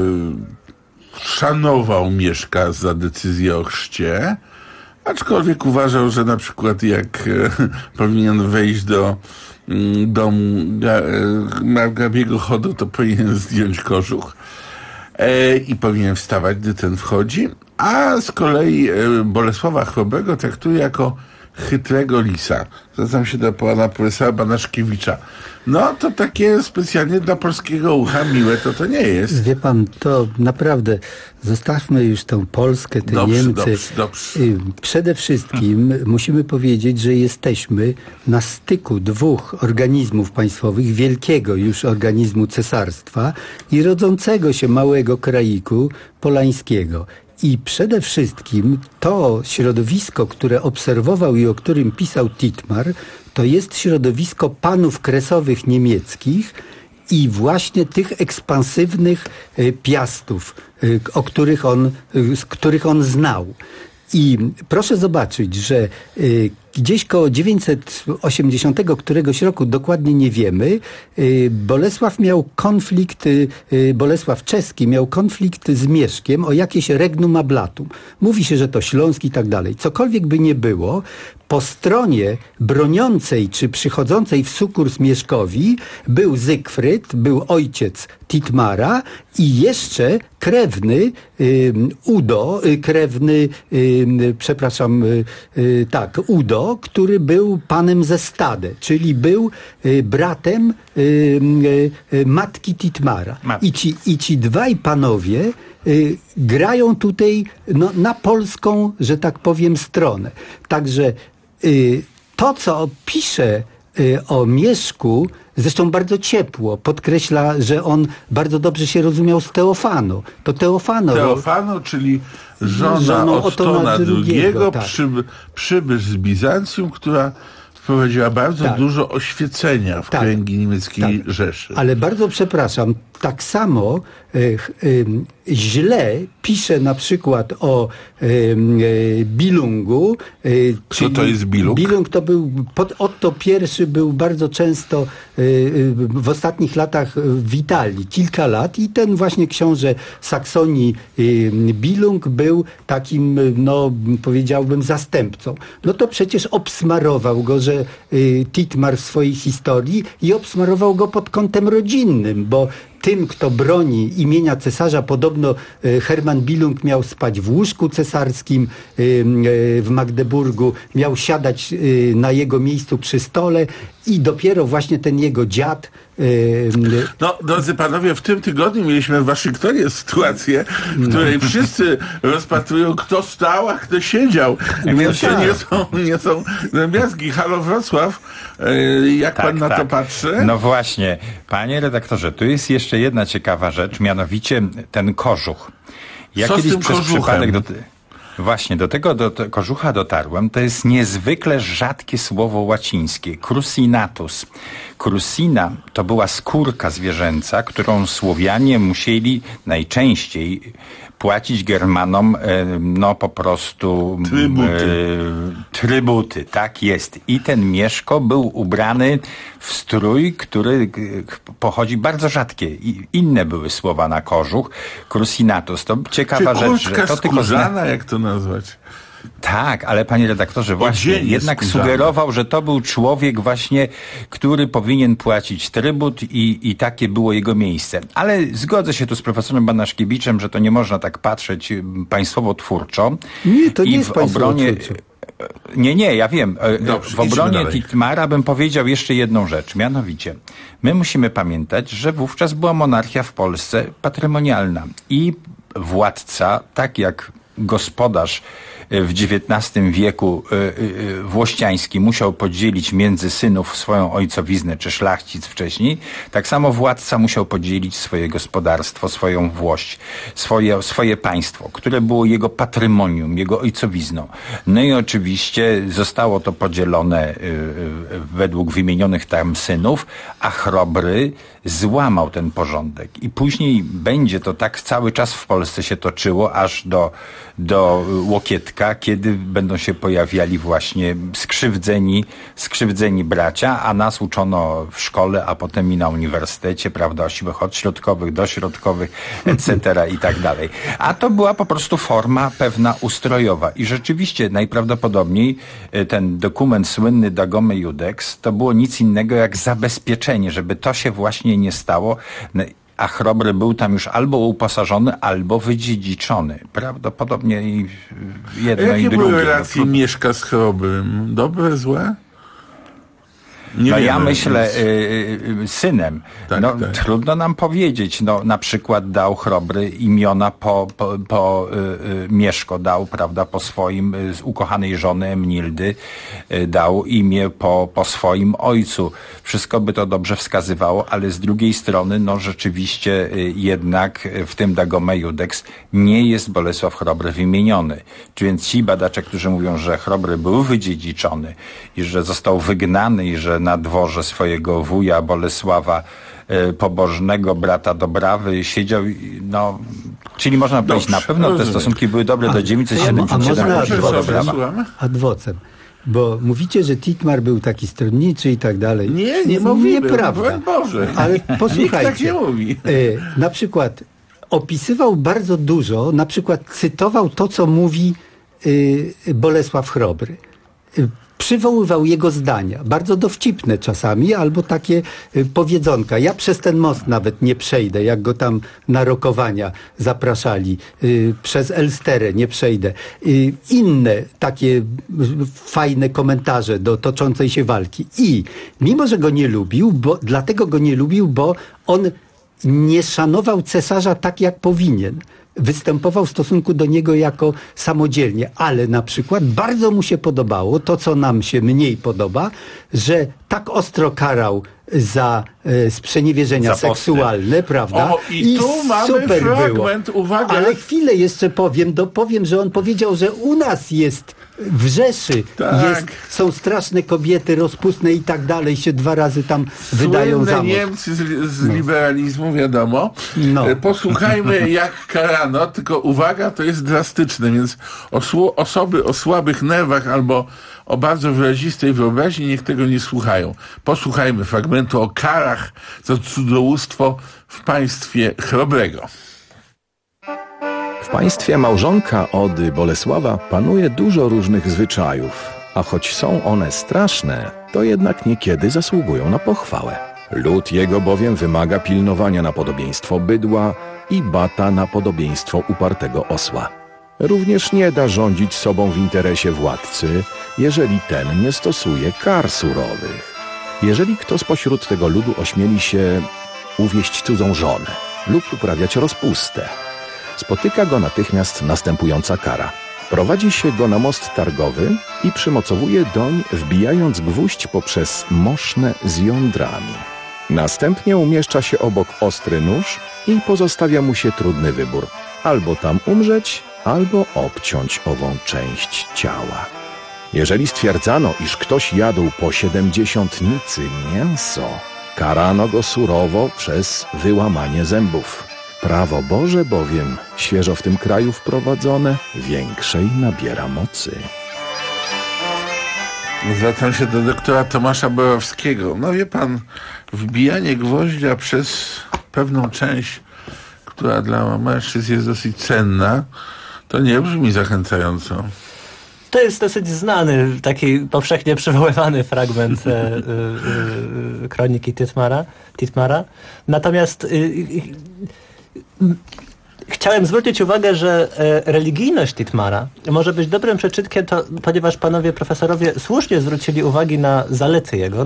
szanował Mieszka za decyzję o chrzcie, aczkolwiek uważał, że na przykład jak powinien wejść do domu Margrabiego Chodo, to powinien zdjąć kożuch i powinien wstawać, gdy ten wchodzi, a z kolei Bolesława Chrobrego traktuje jako chytrego lisa. Zwracam się do pana profesora Banaszkiewicza. No to takie specjalnie dla polskiego ucha miłe to nie jest. Wie pan, to naprawdę zostawmy już tą Polskę, te Niemcy. Dobrze. Przede wszystkim musimy powiedzieć, że jesteśmy na styku dwóch organizmów państwowych, wielkiego już organizmu cesarstwa i rodzącego się małego kraiku polańskiego. I przede wszystkim to środowisko, które obserwował i o którym pisał Titmar, to jest środowisko panów kresowych niemieckich i właśnie tych ekspansywnych piastów, których on znał. I proszę zobaczyć, że gdzieś koło 980 któregoś roku, dokładnie nie wiemy, Bolesław Czeski miał konflikt z Mieszkiem o jakieś regnum ablatum. Mówi się, że to śląski i tak dalej. Cokolwiek by nie było, po stronie broniącej czy przychodzącej w sukurs Mieszkowi był Zygfryd, był ojciec Titmara i jeszcze krewny Udo, który był panem ze Stade, czyli był bratem matki Titmara. I ci dwaj panowie grają tutaj na polską, że tak powiem, stronę. Także to, co pisze o Mieszku, zresztą bardzo ciepło, podkreśla, że on bardzo dobrze się rozumiał z Teofano. To Teofano, czyli żona Ottona II, tak. Przybysz z Bizancjum, która wprowadziła bardzo dużo oświecenia w kręgi niemieckiej Rzeszy. Ale bardzo przepraszam, tak samo źle pisze na przykład o Billungu. Co to jest Billung? Billung to był, Otto I był bardzo często w ostatnich latach w Italii, kilka lat i ten właśnie książę Saksonii Billung był takim, powiedziałbym, zastępcą. No to przecież obsmarował go, że Titmar w swojej historii i obsmarował go pod kątem rodzinnym, bo tym, kto broni imienia cesarza, podobno Hermann Billung miał spać w łóżku cesarskim w Magdeburgu, miał siadać na jego miejscu przy stole i dopiero właśnie ten jego dziad... No, drodzy panowie, w tym tygodniu mieliśmy w Waszyngtonie sytuację, w której wszyscy rozpatrują, kto stał, a kto siedział. Więc to nie są drobiazgi. Halo Wrocław, jak pan na to patrzy? No właśnie, panie redaktorze, tu jest jeszcze jedna ciekawa rzecz, mianowicie ten kożuch. Ja co kiedyś z tym przez kożuchem? przypadek Właśnie, do tego kożucha dotarłem. To jest niezwykle rzadkie słowo łacińskie. Crusinatus. Crusina to była skórka zwierzęca, którą Słowianie musieli najczęściej płacić Germanom, po prostu trybuty, tak jest. I ten Mieszko był ubrany w strój, który pochodzi bardzo rzadkie. Inne były słowa na kożuch. Crusinatus. To ciekawa rzecz, że to tylko jak to nazwać? Tak, ale panie redaktorze, właśnie jednak sugerował, że to był człowiek właśnie, który powinien płacić trybut i takie było jego miejsce. Ale zgodzę się tu z profesorem Banaszkiewiczem, że to nie można tak patrzeć państwowo-twórczo. Nie, to nie jest państwowo-twórczo. Nie, ja wiem. Dobrze, w obronie Titmara bym powiedział jeszcze jedną rzecz. Mianowicie, my musimy pamiętać, że wówczas była monarchia w Polsce patrymonialna i władca, tak jak gospodarz w XIX wieku włościański musiał podzielić między synów swoją ojcowiznę, czy szlachcic wcześniej, tak samo władca musiał podzielić swoje gospodarstwo, swoją włość, swoje państwo, które było jego patrymonium, jego ojcowizną. No i oczywiście zostało to podzielone według wymienionych tam synów, a Chrobry złamał ten porządek. I później będzie to tak cały czas w Polsce się toczyło, aż do Łokietka, Polska, kiedy będą się pojawiali właśnie skrzywdzeni bracia, a nas uczono w szkole, a potem i na uniwersytecie, prawda, o siłach odśrodkowych, dośrodkowych, etc. i tak dalej. A to była po prostu forma pewna ustrojowa. I rzeczywiście najprawdopodobniej ten dokument słynny Dagome Iudex to było nic innego jak zabezpieczenie, żeby to się właśnie nie stało, a Chrobry był tam już albo uposażony, albo wydziedziczony. Prawdopodobnie i jedno Jakie i drugie. były relacje Mieszka z Chrobrym? Dobre, złe? Nie wiemy, ja myślę synem. Tak. Trudno nam powiedzieć. Na przykład dał Chrobry imiona po Mieszko dał, prawda, po swoim z ukochanej żony Emnildy dał imię po swoim ojcu. Wszystko by to dobrze wskazywało, ale z drugiej strony rzeczywiście jednak w tym Dagome Iudex nie jest Bolesław Chrobry wymieniony. Więc ci badacze, którzy mówią, że Chrobry był wydziedziczony i że został wygnany i że na dworze swojego wuja Bolesława pobożnego brata Dobrawy siedział, czyli można powiedzieć, na pewno te stosunki były dobre do 977 adwocem. Bo mówicie, że Titmar był taki stronniczy i tak dalej. Nie mówimy. Nieprawda. Boże. Ale posłuchajcie. Nikt tak nie mówi. Na przykład opisywał bardzo dużo, na przykład cytował to, co mówi Bolesław Chrobry. Przywoływał jego zdania, bardzo dowcipne czasami, albo takie powiedzonka. Ja przez ten most nawet nie przejdę, jak go tam na rokowania zapraszali. Przez Elsterę nie przejdę. Inne takie fajne komentarze do toczącej się walki. I mimo, że go nie lubił, dlatego go nie lubił, bo on nie szanował cesarza tak, jak powinien. Występował w stosunku do niego jako samodzielnie, ale na przykład bardzo mu się podobało to, co nam się mniej podoba, że tak ostro karał za sprzeniewierzenia seksualne, prawda? I tu mamy super fragment, było. Uwaga. Ale chwilę jeszcze powiem, że on powiedział, że u nas jest w Rzeszy są straszne kobiety, rozpustne i tak dalej, się 2 razy tam wydają za mąż. Niemcy z liberalizmu, wiadomo. Posłuchajmy, jak karano, tylko uwaga, to jest drastyczne, więc osoby o słabych nerwach albo o bardzo wyrazistej wyobraźni niech tego nie słuchają. Posłuchajmy fragmentu o karach za cudzołóstwo w państwie Chrobrego. W państwie małżonka Ody Bolesława panuje dużo różnych zwyczajów, a choć są one straszne, to jednak niekiedy zasługują na pochwałę. Lud jego bowiem wymaga pilnowania na podobieństwo bydła i bata na podobieństwo upartego osła. Również nie da rządzić sobą w interesie władcy, jeżeli ten nie stosuje kar surowych. Jeżeli kto spośród tego ludu ośmieli się uwieść cudzą żonę lub uprawiać rozpustę, spotyka go natychmiast następująca kara. Prowadzi się go na most targowy i przymocowuje doń, wbijając gwóźdź poprzez moszne z jądrami. Następnie umieszcza się obok ostry nóż i pozostawia mu się trudny wybór. Albo tam umrzeć, albo obciąć ową część ciała. Jeżeli stwierdzano, iż ktoś jadł po 70 mięso, karano go surowo przez wyłamanie zębów. Prawo Boże bowiem, świeżo w tym kraju wprowadzone, większej nabiera mocy. Zwracam się do doktora Tomasza Borowskiego. Wie pan, wbijanie gwoździa przez pewną część, która dla mężczyzn jest dosyć cenna, to nie brzmi zachęcająco. To jest dosyć znany, taki powszechnie przywoływany fragment kroniki Titmara. Natomiast chciałem zwrócić uwagę, że religijność Titmara może być dobrym przeczytkiem, ponieważ panowie profesorowie słusznie zwrócili uwagi na zalety jego,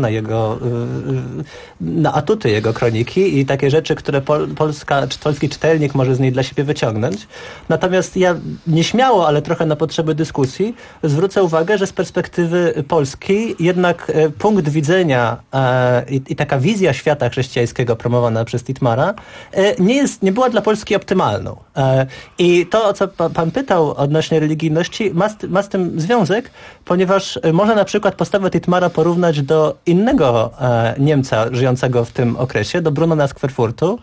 na atuty jego kroniki i takie rzeczy, które polski czytelnik może z niej dla siebie wyciągnąć. Natomiast ja nieśmiało, ale trochę na potrzeby dyskusji nie uwagę, że z perspektywy polskiej jednak punkt widzenia i taka wizja świata chrześcijańskiego promowana przez Titmara nie była dla Polski optymalną. religijną. I to, o co pan pytał odnośnie religijności, ma z tym związek, ponieważ można na przykład postawę Titmara porównać do innego Niemca żyjącego w tym okresie, do Brunona z Querfurtu,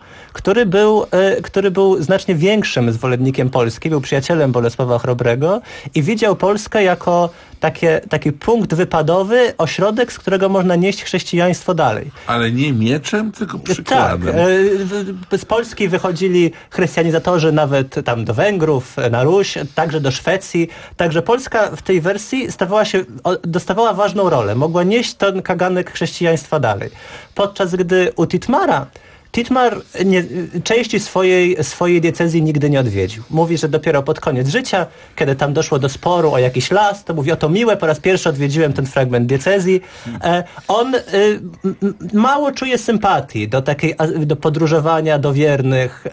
który był znacznie większym zwolennikiem Polski, był przyjacielem Bolesława Chrobrego i widział Polskę jako taki punkt wypadowy, ośrodek, z którego można nieść chrześcijaństwo dalej. Ale nie mieczem, tylko przykładem. Tak. Z Polski wychodzili chrystianizatorzy nawet tam do Węgrów, na Ruś, także do Szwecji. Także Polska w tej wersji dostawała ważną rolę. Mogła nieść ten kaganek chrześcijaństwa dalej. Podczas gdy u Titmar części swojej diecezji nigdy nie odwiedził. Mówi, że dopiero pod koniec życia, kiedy tam doszło do sporu o jakiś las, to mówi, oto miłe, po raz pierwszy odwiedziłem ten fragment diecezji. On mało czuje sympatii do podróżowania, do wiernych.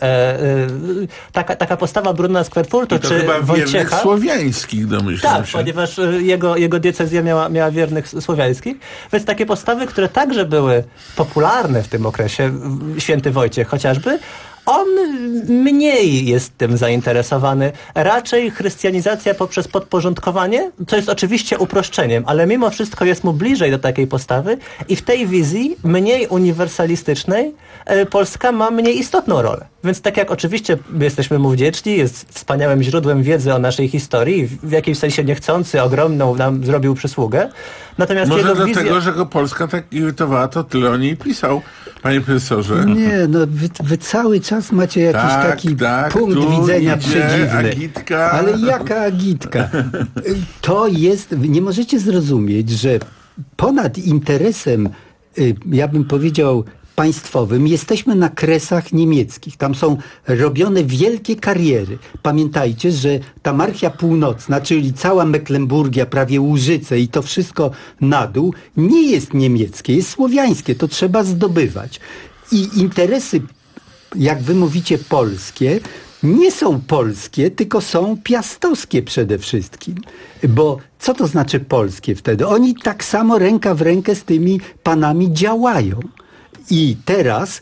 Taka postawa Brunona z Querfurtu czy chyba Wojciecha. Wiernych słowiańskich, domyślam tak, się. ponieważ jego diecezja miała wiernych słowiańskich. Więc takie postawy, które także były popularne w tym okresie, Święty Wojciech chociażby, on mniej jest tym zainteresowany. Raczej chrystianizacja poprzez podporządkowanie, co jest oczywiście uproszczeniem, ale mimo wszystko jest mu bliżej do takiej postawy i w tej wizji mniej uniwersalistycznej Polska ma mniej istotną rolę. Więc tak jak oczywiście jesteśmy mu wdzięczni, jest wspaniałym źródłem wiedzy o naszej historii, w jakimś sensie niechcący, ogromną nam zrobił przysługę. Natomiast może jego dlatego, że go Polska tak irytowała, to tyle o niej pisał, panie profesorze. Nie, no wy cały czas macie jakiś taki punkt widzenia przedziwny. Agitka. Ale jaka agitka? To jest, nie możecie zrozumieć, że ponad interesem, ja bym powiedział, państwowym, jesteśmy na kresach niemieckich. Tam są robione wielkie kariery. Pamiętajcie, że ta Marchia Północna, czyli cała Mecklenburgia, prawie Łużyce i to wszystko na dół, nie jest niemieckie, jest słowiańskie. To trzeba zdobywać. I interesy, jak wy mówicie, polskie, nie są polskie, tylko są piastowskie przede wszystkim. Bo co to znaczy polskie wtedy? Oni tak samo ręka w rękę z tymi panami działają. I teraz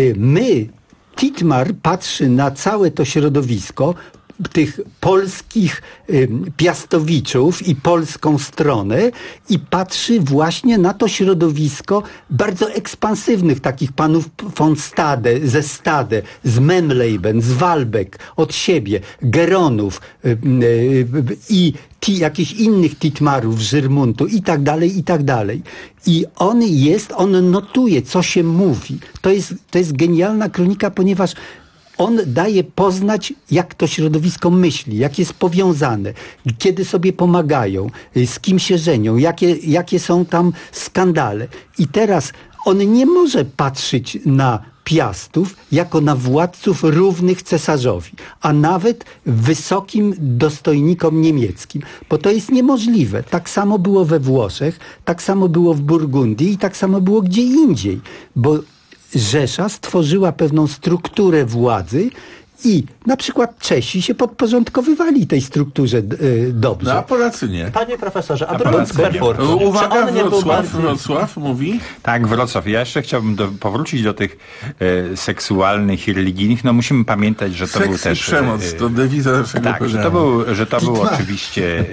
Titmar patrzy na całe to środowisko tych polskich piastowiczów i polską stronę i patrzy właśnie na to środowisko bardzo ekspansywnych takich panów von Stade, ze Stade, z Memleben, z Walbeck, od siebie, Geronów i jakichś innych Titmarów, Żyrmuntu i tak dalej, i tak dalej. I on notuje, co się mówi. To jest genialna kronika, ponieważ on daje poznać, jak to środowisko myśli, jak jest powiązane, kiedy sobie pomagają, z kim się żenią, jakie są tam skandale. I teraz on nie może patrzeć na Piastów jako na władców równych cesarzowi, a nawet wysokim dostojnikom niemieckim, bo to jest niemożliwe. Tak samo było we Włoszech, tak samo było w Burgundii i tak samo było gdzie indziej, bo Rzesza stworzyła pewną strukturę władzy i na przykład Czesi się podporządkowywali tej strukturze dobrze. No, a Polacy nie. Panie profesorze, a Brun z Querfurtu. Uwaga, Wrocław mówi? Tak, Wrocław. Ja jeszcze chciałbym powrócić do tych seksualnych i religijnych. No musimy pamiętać, że to był też... przemoc, to dewiza naszego tak, że to był oczywiście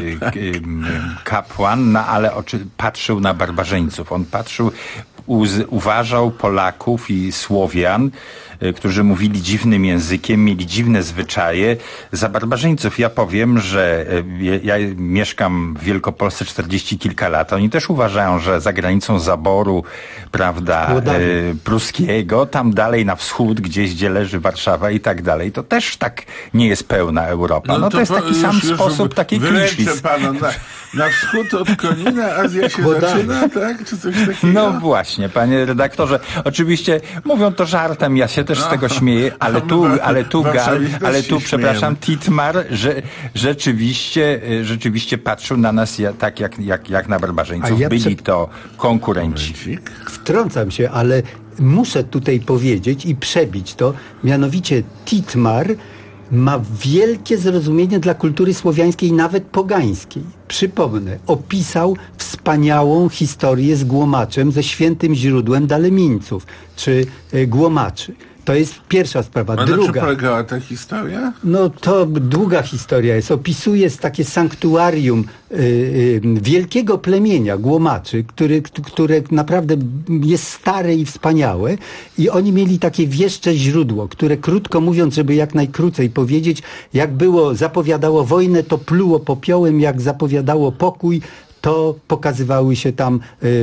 kapłan, no ale patrzył na barbarzyńców. On uważał Polaków i Słowian, którzy mówili dziwnym językiem, mieli dziwne zwyczaje, za barbarzyńców. Ja powiem, że ja mieszkam w Wielkopolsce 40 kilka lat. Oni też uważają, że za granicą zaboru, prawda, pruskiego, tam dalej na wschód, gdzie leży Warszawa i tak dalej, to też tak nie jest pełna Europa. No to jest taki sam sposób, taki kliszis. Na wschód od Konina Azja się zaczyna, tak? Czy coś takiego? No właśnie, panie redaktorze. Oczywiście mówią to żartem, ja się też z tego śmieję, ale tu przepraszam, Titmar, że rzeczywiście patrzył na nas jak na barbarzyńców. Byli to konkurenci. Wtrącam się, ale muszę tutaj powiedzieć i przebić to, mianowicie Titmar ma wielkie zrozumienie dla kultury słowiańskiej, nawet pogańskiej. Przypomnę, opisał wspaniałą historię z Głomaczem, ze świętym źródłem Dalemińców, czy Głomaczy. To jest pierwsza sprawa. A na druga. czym polegała ta historia? No to długa historia jest. Opisuje takie sanktuarium wielkiego plemienia Głomaczy, które naprawdę jest stare i wspaniałe. I oni mieli takie wieszcze źródło, które krótko mówiąc, żeby jak najkrócej powiedzieć, jak zapowiadało wojnę, to pluło popiołem, jak zapowiadało pokój, to pokazywały się tam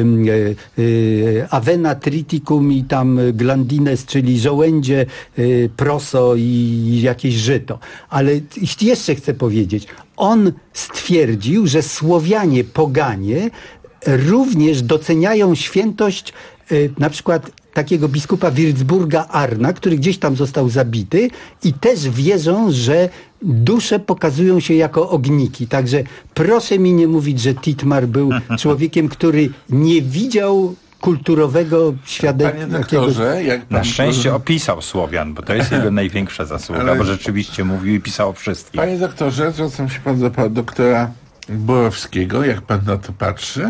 avena triticum i tam glandines, czyli żołędzie, proso i jakieś żyto. Ale jeszcze chcę powiedzieć, on stwierdził, że Słowianie, poganie również doceniają świętość na przykład takiego biskupa Würzburga Arna, który gdzieś tam został zabity i też wierzą, że dusze pokazują się jako ogniki. Także proszę mi nie mówić, że Titmar był człowiekiem, który nie widział kulturowego świadectwa. Panie doktorze, jak pan... Na szczęście opisał Słowian, bo to jest jego największa zasługa, bo rzeczywiście mówił i pisał o wszystkim. Panie doktorze, zwracam się pan do pana doktora Borowskiego, jak pan na to patrzy?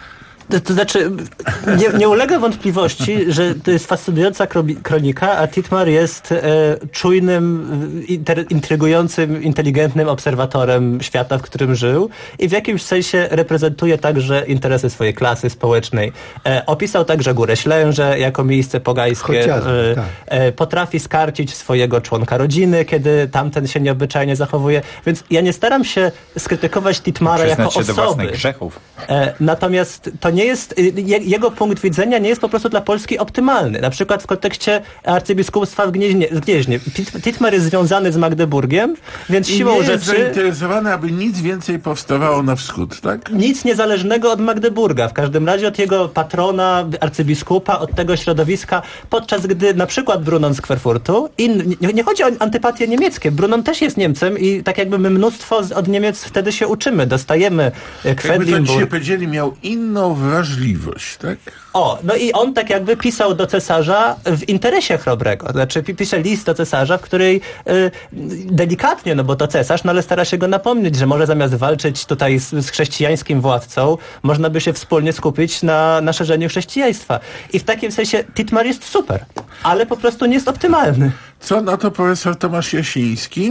To znaczy, nie ulega wątpliwości, że to jest fascynująca kronika, a Titmar jest czujnym, intrygującym, inteligentnym obserwatorem świata, w którym żył i w jakimś sensie reprezentuje także interesy swojej klasy społecznej. Opisał także Górę Ślęże jako miejsce pogańskie. Potrafi skarcić swojego członka rodziny, kiedy tamten się nieobyczajnie zachowuje. Więc ja nie staram się skrytykować Titmara jako osoby. Do własnych grzechów. Natomiast to nie jest, jego punkt widzenia nie jest po prostu dla Polski optymalny. Na przykład w kontekście arcybiskupstwa w Gnieźnie. Titmar jest związany z Magdeburgiem, więc siłą rzeczy... jest zainteresowany, aby nic więcej powstawało na wschód, tak? Nic niezależnego od Magdeburga. W każdym razie od jego patrona, arcybiskupa, od tego środowiska, podczas gdy na przykład Brunon z Querfurtu, nie chodzi o antypatie niemieckie. Brunon też jest Niemcem i tak jakby my mnóstwo od Niemiec wtedy się uczymy. Dostajemy Quedlinburg. Jakby to dzisiaj powiedzieli, miał inną wrażliwość, tak? No i on tak jakby pisał do cesarza w interesie Chrobrego. Znaczy pisze list do cesarza, w której delikatnie, no bo to cesarz, no ale stara się go napomnieć, że może zamiast walczyć tutaj z chrześcijańskim władcą, można by się wspólnie skupić na szerzeniu chrześcijaństwa. I w takim sensie Titmar jest super, ale po prostu nie jest optymalny. Co na to profesor Tomasz Jasiński?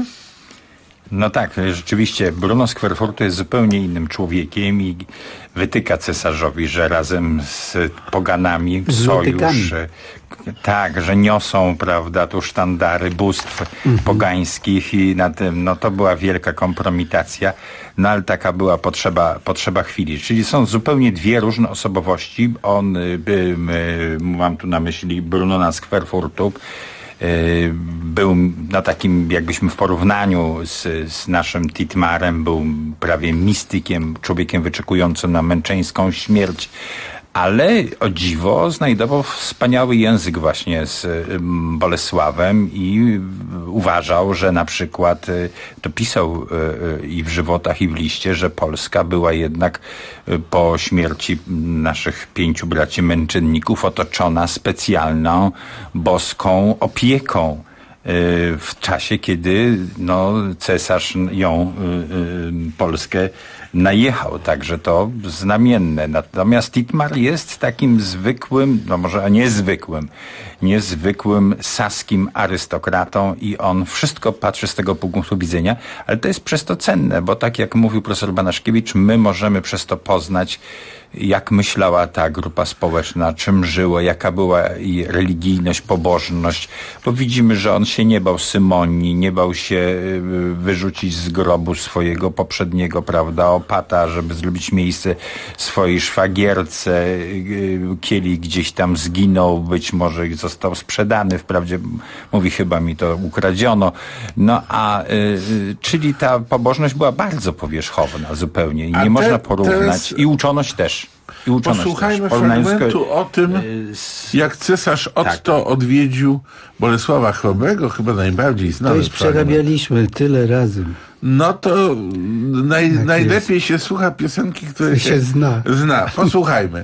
No tak, rzeczywiście Bruno z Querfurtu jest zupełnie innym człowiekiem i wytyka cesarzowi, że razem z poganami w sojusz, tak, że niosą, prawda, tu sztandary bóstw pogańskich i na tym, no to była wielka kompromitacja, no ale taka była potrzeba chwili. Czyli są zupełnie dwie różne osobowości. Mam tu na myśli Brunona z Querfurtu, był na takim, jakbyśmy w porównaniu z naszym Titmarem, był prawie mistykiem, człowiekiem wyczekującym na męczeńską śmierć, ale o dziwo znajdował wspaniały język właśnie z Bolesławem i uważał, że na przykład, to pisał i w żywotach, i w liście, że Polska była jednak po śmierci naszych 5 braci męczenników otoczona specjalną boską opieką. W czasie, kiedy cesarz ją, Polskę, najechał, także to znamienne. Natomiast Titmar jest takim zwykłym, może niezwykłym saskim arystokratą i on wszystko patrzy z tego punktu widzenia, ale to jest przez to cenne, bo tak jak mówił profesor Banaszkiewicz, my możemy przez to poznać, jak myślała ta grupa społeczna, czym żyła, jaka była jej religijność, pobożność, bo widzimy, że on się nie bał symonii, nie bał się wyrzucić z grobu swojego poprzedniego, prawda, opata, żeby zrobić miejsce swojej szwagierce. Kielich gdzieś tam zginął, być może został sprzedany, wprawdzie mówi, chyba mi to ukradziono. Czyli ta pobożność była bardzo powierzchowna zupełnie i nie można porównać. I uczoność też. Posłuchajmy fragmentu o tym, jak cesarz Otto odwiedził Bolesława Chrobrego, chyba najbardziej znany. To już przerabialiśmy tyle razy. No to najlepiej się słucha piosenki, które się zna. Posłuchajmy.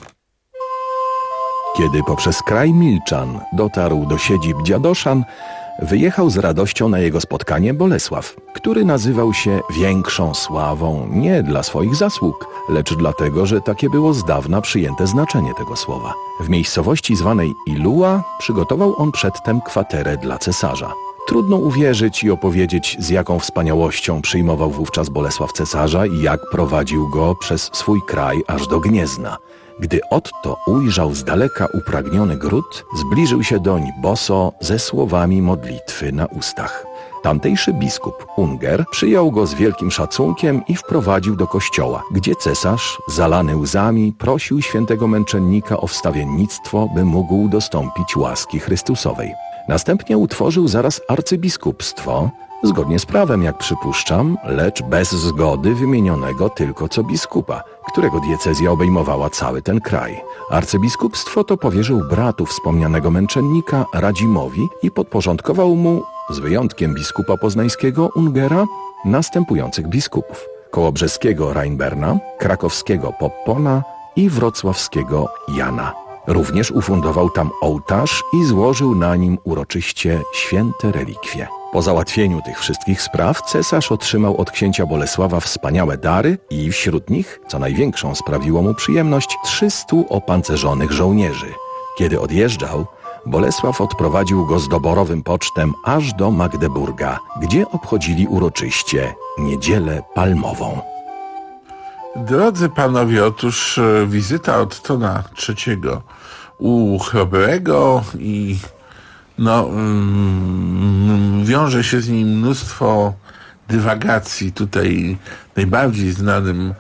Kiedy poprzez kraj Milczan dotarł do siedzib dziadoszan, wyjechał z radością na jego spotkanie Bolesław, który nazywał się większą sławą nie dla swoich zasług, lecz dlatego, że takie było z dawna przyjęte znaczenie tego słowa. W miejscowości zwanej Ilua przygotował on przedtem kwaterę dla cesarza. Trudno uwierzyć i opowiedzieć, z jaką wspaniałością przyjmował wówczas Bolesław cesarza i jak prowadził go przez swój kraj aż do Gniezna. Gdy Otto ujrzał z daleka upragniony gród, zbliżył się doń boso ze słowami modlitwy na ustach. Tamtejszy biskup Unger przyjął go z wielkim szacunkiem i wprowadził do kościoła, gdzie cesarz, zalany łzami, prosił świętego męczennika o wstawiennictwo, by mógł dostąpić łaski Chrystusowej. Następnie utworzył zaraz arcybiskupstwo, zgodnie z prawem, jak przypuszczam, lecz bez zgody wymienionego tylko co biskupa, którego diecezja obejmowała cały ten kraj. Arcybiskupstwo to powierzył bratu wspomnianego męczennika Radzimowi i podporządkował mu, z wyjątkiem biskupa poznańskiego Ungera, następujących biskupów: kołobrzeskiego Reinberna, krakowskiego Poppona i wrocławskiego Jana. Również ufundował tam ołtarz i złożył na nim uroczyście święte relikwie. Po załatwieniu tych wszystkich spraw cesarz otrzymał od księcia Bolesława wspaniałe dary i wśród nich, co największą sprawiło mu przyjemność, 300 opancerzonych żołnierzy. Kiedy odjeżdżał, Bolesław odprowadził go z doborowym pocztem aż do Magdeburga, gdzie obchodzili uroczyście Niedzielę Palmową. Drodzy panowie, otóż wizyta Ottona III u Chrobrego i wiąże się z nim mnóstwo dywagacji. Tutaj najbardziej znanym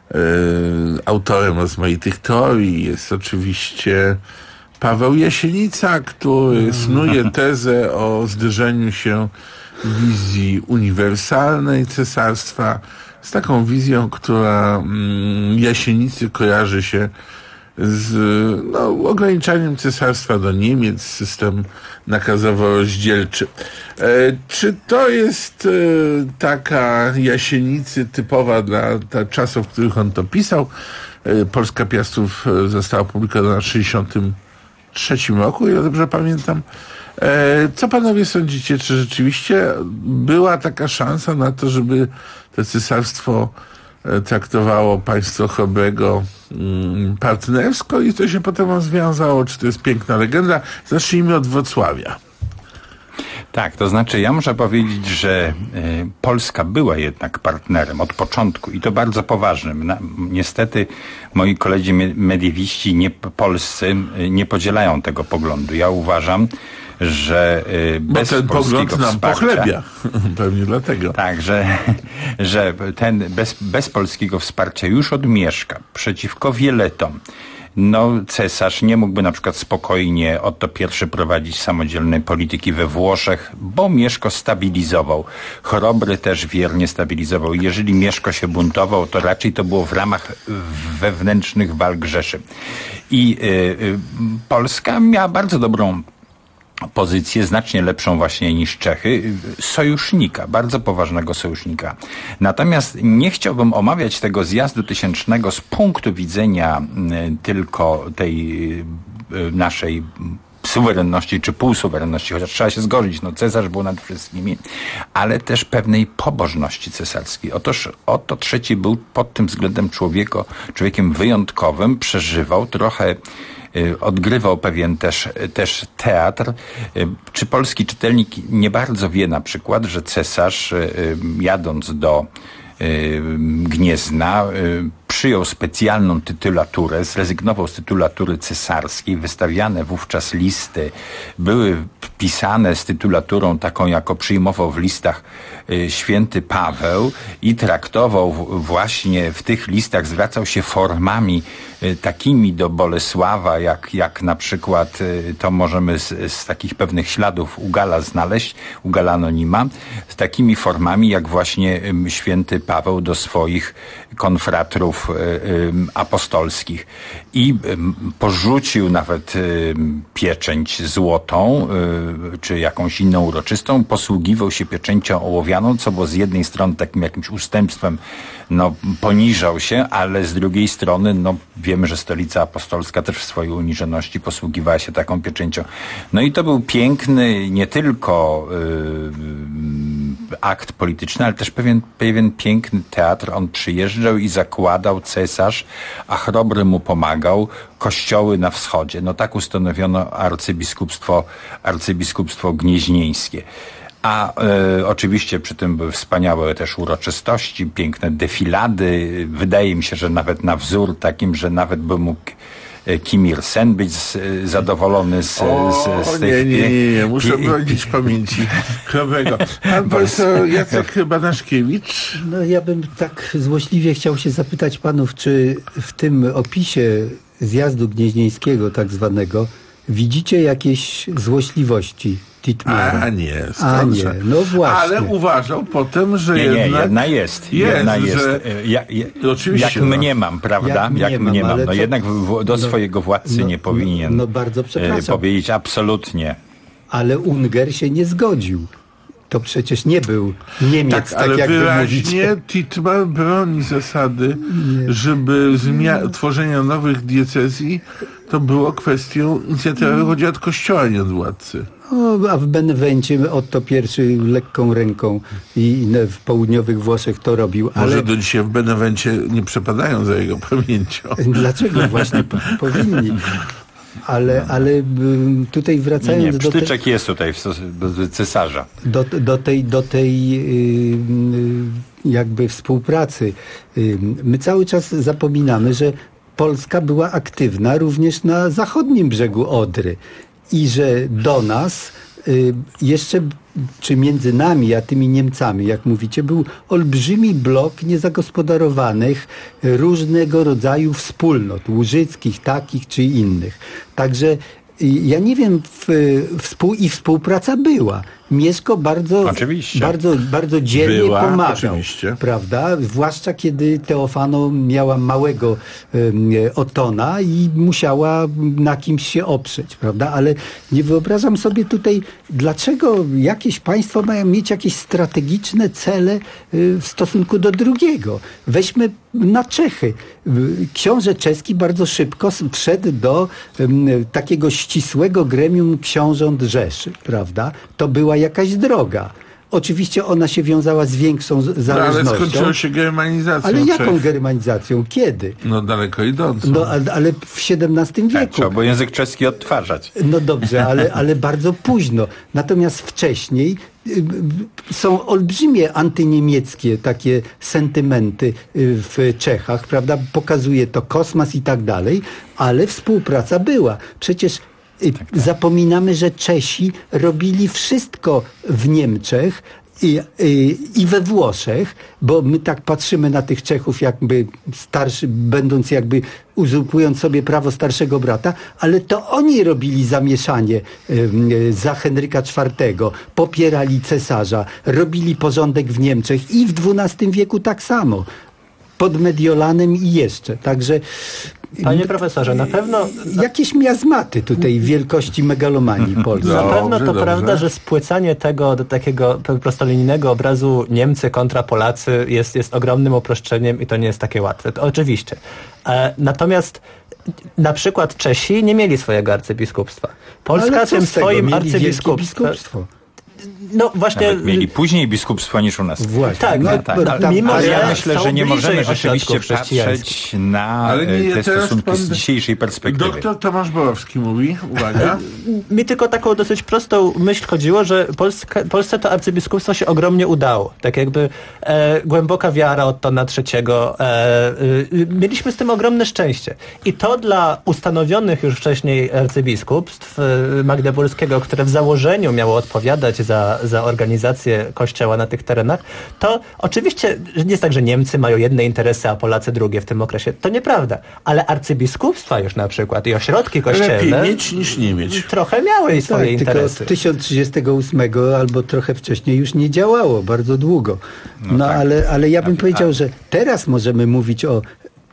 autorem rozmaitych teorii jest oczywiście Paweł Jasienica, który snuje tezę o zderzeniu się wizji uniwersalnej cesarstwa z taką wizją, która Jasienicy kojarzy się z ograniczaniem cesarstwa do Niemiec, system nakazowo-rozdzielczy. Czy to jest taka Jasienicy typowa dla czasów, w których on to pisał? Polska Piastów została opublikowana w 1963 roku, ja dobrze pamiętam. Co panowie sądzicie? Czy rzeczywiście była taka szansa na to, żeby to cesarstwo traktowało państwo Chrobrego partnersko i to się potem rozwiązało? Czy to jest piękna legenda? Zacznijmy od Wrocławia. Tak, to znaczy ja muszę powiedzieć, że Polska była jednak partnerem od początku i to bardzo poważnym. Niestety moi koledzy mediewiści polscy nie podzielają tego poglądu. Ja uważam, że bez ten polskiego pogląd nam wsparcia, pochlebia. Pewnie dlatego. Tak, że bez polskiego wsparcia już od Mieszka przeciwko Wieletom cesarz nie mógłby na przykład spokojnie Otto I prowadzić samodzielnej polityki we Włoszech, bo Mieszko stabilizował. Chrobry też wiernie stabilizował. Jeżeli Mieszko się buntował, to raczej to było w ramach wewnętrznych walk Rzeszy. I Polska miała bardzo dobrą pozycję, znacznie lepszą właśnie niż Czechy, sojusznika, bardzo poważnego sojusznika. Natomiast nie chciałbym omawiać tego zjazdu 1000 z punktu widzenia tylko tej naszej suwerenności czy półsuwerenności, chociaż trzeba się zgodzić, cesarz był nad wszystkimi, ale też pewnej pobożności cesarskiej. Otóż Otto III był pod tym względem człowiekiem wyjątkowym, przeżywał trochę, odgrywał pewien też teatr. Czy polski czytelnik nie bardzo wie na przykład, że cesarz jadąc do Gniezna przyjął specjalną tytulaturę, zrezygnował z tytulatury cesarskiej, wystawiane wówczas listy były pisane z tytulaturą taką, jaką przyjmował w listach święty Paweł i traktował właśnie w tych listach, zwracał się formami takimi do Bolesława, jak na przykład to możemy z takich pewnych śladów Ugala znaleźć, Ugala Anonima, z takimi formami jak właśnie święty Paweł do swoich konfratrów urzędów apostolskich i porzucił nawet pieczęć złotą czy jakąś inną uroczystą, posługiwał się pieczęcią ołowianą, co było z jednej strony takim jakimś ustępstwem, poniżał się, ale z drugiej strony wiemy, że Stolica Apostolska też w swojej uniżoności posługiwała się taką pieczęcią. No i to był piękny nie tylko akt polityczny, ale też pewien piękny teatr. On przyjeżdżał i zakładał cesarz, a Chrobry mu pomagał, kościoły na wschodzie. Tak ustanowiono arcybiskupstwo gnieźnieńskie. A oczywiście przy tym były wspaniałe też uroczystości, piękne defilady. Wydaje mi się, że nawet na wzór takim, że nawet by mógł Kim Il-sen być zadowolony z tej... Nie, muszę bronić pamięci Chrobrego. Pan profesor Jacek Banaszkiewicz. Ja bym tak złośliwie chciał się zapytać panów, czy w tym opisie zjazdu gnieźnieńskiego tak zwanego widzicie jakieś złośliwości Titmara? Nie. No właśnie. Ale uważał potem, że jedna jest. Oczywiście. Jak mniemam, prawda? Jak mniemam. Jednak do swojego władcy nie powinien bardzo przepraszam. powiedzieć absolutnie. Ale Unger się nie zgodził. To przecież nie był Niemiec, ale jak wyraźnie Titmar broni zasady, żeby tworzenia nowych diecezji to było kwestią inicjatywy, chodzi od kościoła, nie od władcy. A w Benewencie Otto I lekką ręką i w południowych Włoszech to robił. Może do dzisiaj w Benewencie nie przepadają za jego pamięcią. Dlaczego właśnie powinni? Ale tutaj wracając do psztyczek jest tutaj do cesarza. Do tej jakby współpracy. My cały czas zapominamy, że Polska była aktywna również na zachodnim brzegu Odry i że do nas jeszcze, czy między nami a tymi Niemcami, jak mówicie, był olbrzymi blok niezagospodarowanych różnego rodzaju wspólnot, łużyckich, takich czy innych. Także ja nie wiem, współpraca była. Mieszko bardzo dzielnie pomagał, prawda? Zwłaszcza kiedy Teofano miała małego Otona i musiała na kimś się oprzeć, prawda? Ale nie wyobrażam sobie tutaj, dlaczego jakieś państwo mają mieć jakieś strategiczne cele w stosunku do drugiego. Weźmy na Czechy. Książę czeski bardzo szybko wszedł do takiego ścisłego gremium książąt Rzeszy, prawda? To była jakaś droga. Oczywiście ona się wiązała z większą zależnością. Ale skończyło się germanizacją. Ale jaką germanizacją? Kiedy? Daleko idącą. Ale w XVII wieku. Trzeba było język czeski odtwarzać. No dobrze, ale bardzo późno. Natomiast wcześniej są olbrzymie antyniemieckie takie sentymenty w Czechach, prawda? Pokazuje to Kosmas i tak dalej, ale współpraca była. Przecież zapominamy, że Czesi robili wszystko w Niemczech i we Włoszech, bo my tak patrzymy na tych Czechów jakby będąc jakby uzurpując sobie prawo starszego brata, ale to oni robili zamieszanie za Henryka IV, popierali cesarza, robili porządek w Niemczech i w XII wieku tak samo. Pod Mediolanem i jeszcze. Także panie profesorze, na pewno... Jakieś miazmaty tutaj wielkości megalomanii polskiej. Na pewno to prawda, że spłycanie tego do takiego prostolinijnego obrazu Niemcy kontra Polacy jest ogromnym uproszczeniem i to nie jest takie łatwe. To oczywiście. Natomiast na przykład Czesi nie mieli swojego arcybiskupstwa. Polska tym swoim arcybiskupstwem... No właśnie... Nawet mieli później biskupstwo niż u nas. Właśnie. Ale ja myślę, że nie możemy rzeczywiście patrzeć na te stosunki z dzisiejszej perspektywy. Doktor Tomasz Borowski mówi, uwaga. Mi tylko taką dosyć prostą myśl chodziło, że Polsce to arcybiskupstwo się ogromnie udało. Tak jakby głęboka wiara Ottona III. Mieliśmy z tym ogromne szczęście. I to dla ustanowionych już wcześniej arcybiskupstw magdeburskiego, które w założeniu miało odpowiadać za organizację kościoła na tych terenach, to oczywiście nie jest tak, że Niemcy mają jedne interesy, a Polacy drugie w tym okresie. To nieprawda. Ale arcybiskupstwa już na przykład i ośrodki kościelne... Lepiej mieć niż nie mieć. Trochę miały swoje interesy. Tylko od 1038 albo trochę wcześniej już nie działało bardzo długo. Ale ja bym powiedział, że teraz możemy mówić o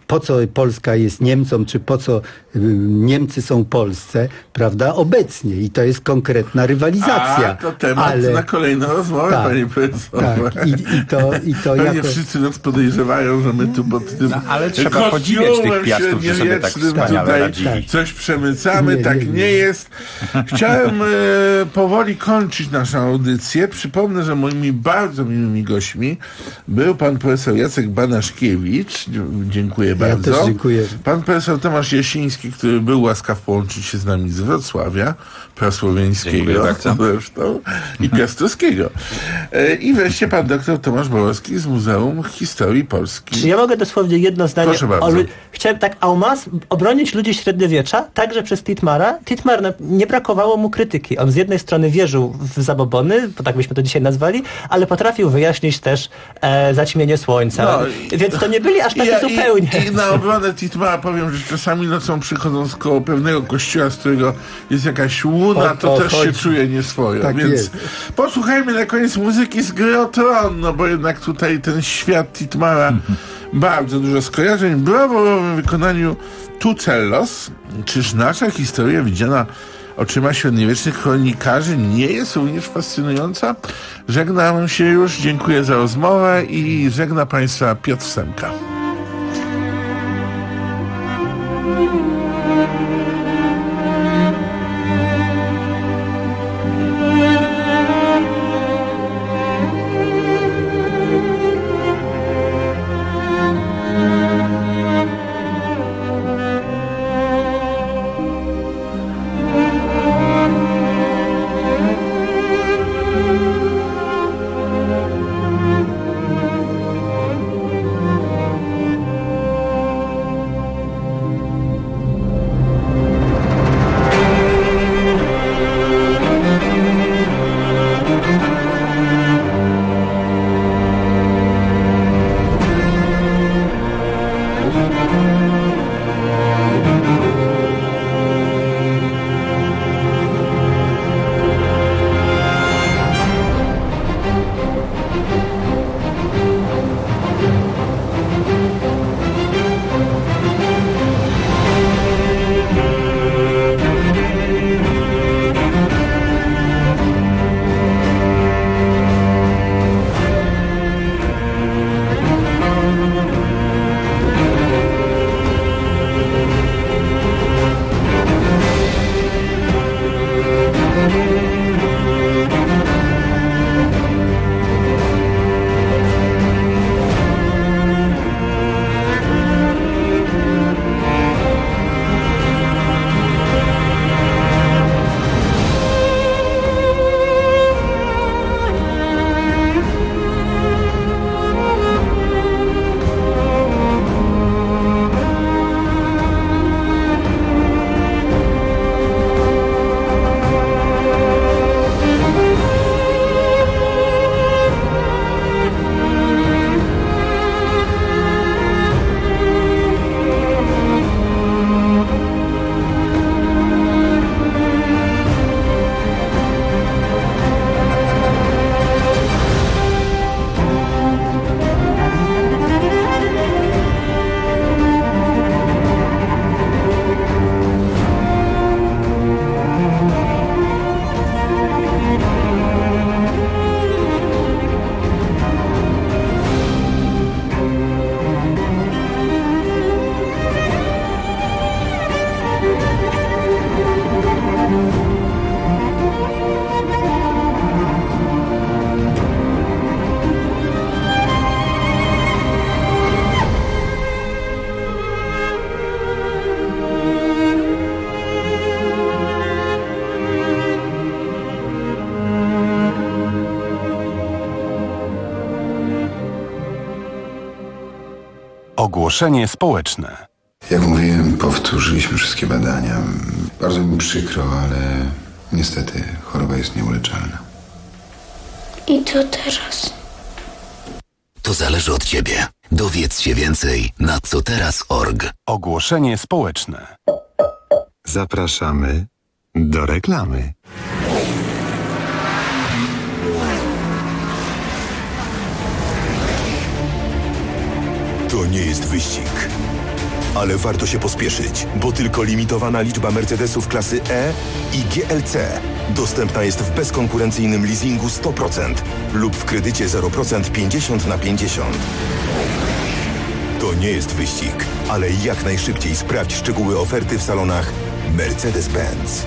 po co Polska jest Niemcom, czy po co Niemcy są Polsce, prawda, obecnie. I to jest konkretna rywalizacja. A, to temat na kolejną rozmowę, tak, panie profesorze. Tak, i to pewnie jako... wszyscy nas podejrzewają, że my tu pod tym ale trzeba podziwiać tych piastów, że sobie tak wspaniale radzili. Coś przemycamy, nie jest. Chciałem powoli kończyć naszą audycję. Przypomnę, że moimi bardzo miłymi gośćmi był pan profesor Jacek Banaszkiewicz. Dziękuję bardzo. Ja też dziękuję. Pan profesor Tomasz Jasiński, który był łaskaw połączyć się z nami z Wrocławia, prasłowiańskiego zresztą, i piastowskiego. I wreszcie pan doktor Tomasz Borowski z Muzeum Historii Polski. Czy ja mogę dosłownie jedno zdanie? Proszę bardzo. Chciałem tak en masse obronić ludzi średniowiecza, także przez Titmara. Titmar, nie brakowało mu krytyki. On z jednej strony wierzył w zabobony, bo tak byśmy to dzisiaj nazwali, ale potrafił wyjaśnić też zaćmienie słońca. Więc to nie byli aż takie zupełnie. I na obronę Titmara powiem, że czasami nocą przychodząc koło pewnego kościoła, z którego jest jakaś łuna, to też się czuje nieswojo. Tak więc jest. posłuchajmy na koniec muzyki z gry o Tron, bo jednak tutaj ten świat Titmara bardzo dużo skojarzeń. Brawo w wykonaniu Tucellos. Czyż nasza historia widziana oczyma średniowiecznych kronikarzy nie jest również fascynująca? Żegnam się już, dziękuję za rozmowę i żegna Państwa Piotr Semka. Ogłoszenie społeczne. Jak mówiłem, powtórzyliśmy wszystkie badania. Bardzo mi przykro, ale niestety choroba jest nieuleczalna. I co teraz? To zależy od ciebie. Dowiedz się więcej na coteraz.org. Ogłoszenie społeczne. Zapraszamy do reklamy. To nie jest wyścig. Ale warto się pospieszyć, bo tylko limitowana liczba Mercedesów klasy E i GLC dostępna jest w bezkonkurencyjnym leasingu 100% lub w kredycie 0% 50/50. To nie jest wyścig, ale jak najszybciej sprawdź szczegóły oferty w salonach Mercedes-Benz.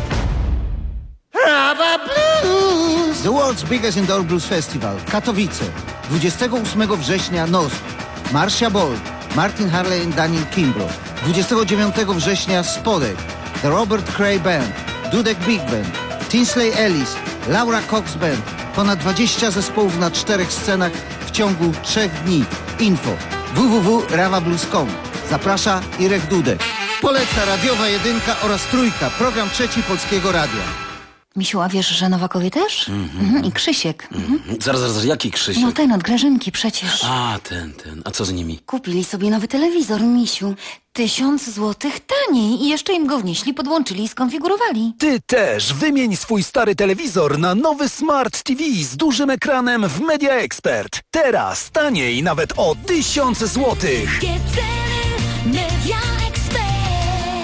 The World's Biggest Indoor Blues Festival, Katowice. 28 września NOSP, Marcia Bolt, Martin Harley i Daniel Kimbrough. 29 września Spodek, The Robert Cray Band, Dudek Big Band, Tinsley Ellis, Laura Cox Band. Ponad 20 zespołów na 4 scenach w ciągu 3 dni. Info www.rawablues.com. Zaprasza Irek Dudek. Poleca radiowa jedynka oraz trójka, program trzeci Polskiego Radia. Misiu, a wiesz, że Nowakowie też? I Krzysiek. Zaraz, jaki Krzysiek? No ten od Grażynki przecież. A, ten. A co z nimi? Kupili sobie nowy telewizor, Misiu. 1000 złotych taniej i jeszcze im go wnieśli, podłączyli i skonfigurowali. Ty też wymień swój stary telewizor na nowy Smart TV z dużym ekranem w Media Expert. Teraz taniej nawet o 1000 złotych.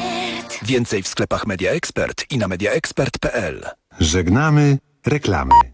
Więcej w sklepach Media Expert i na mediaexpert.pl. Żegnamy reklamy.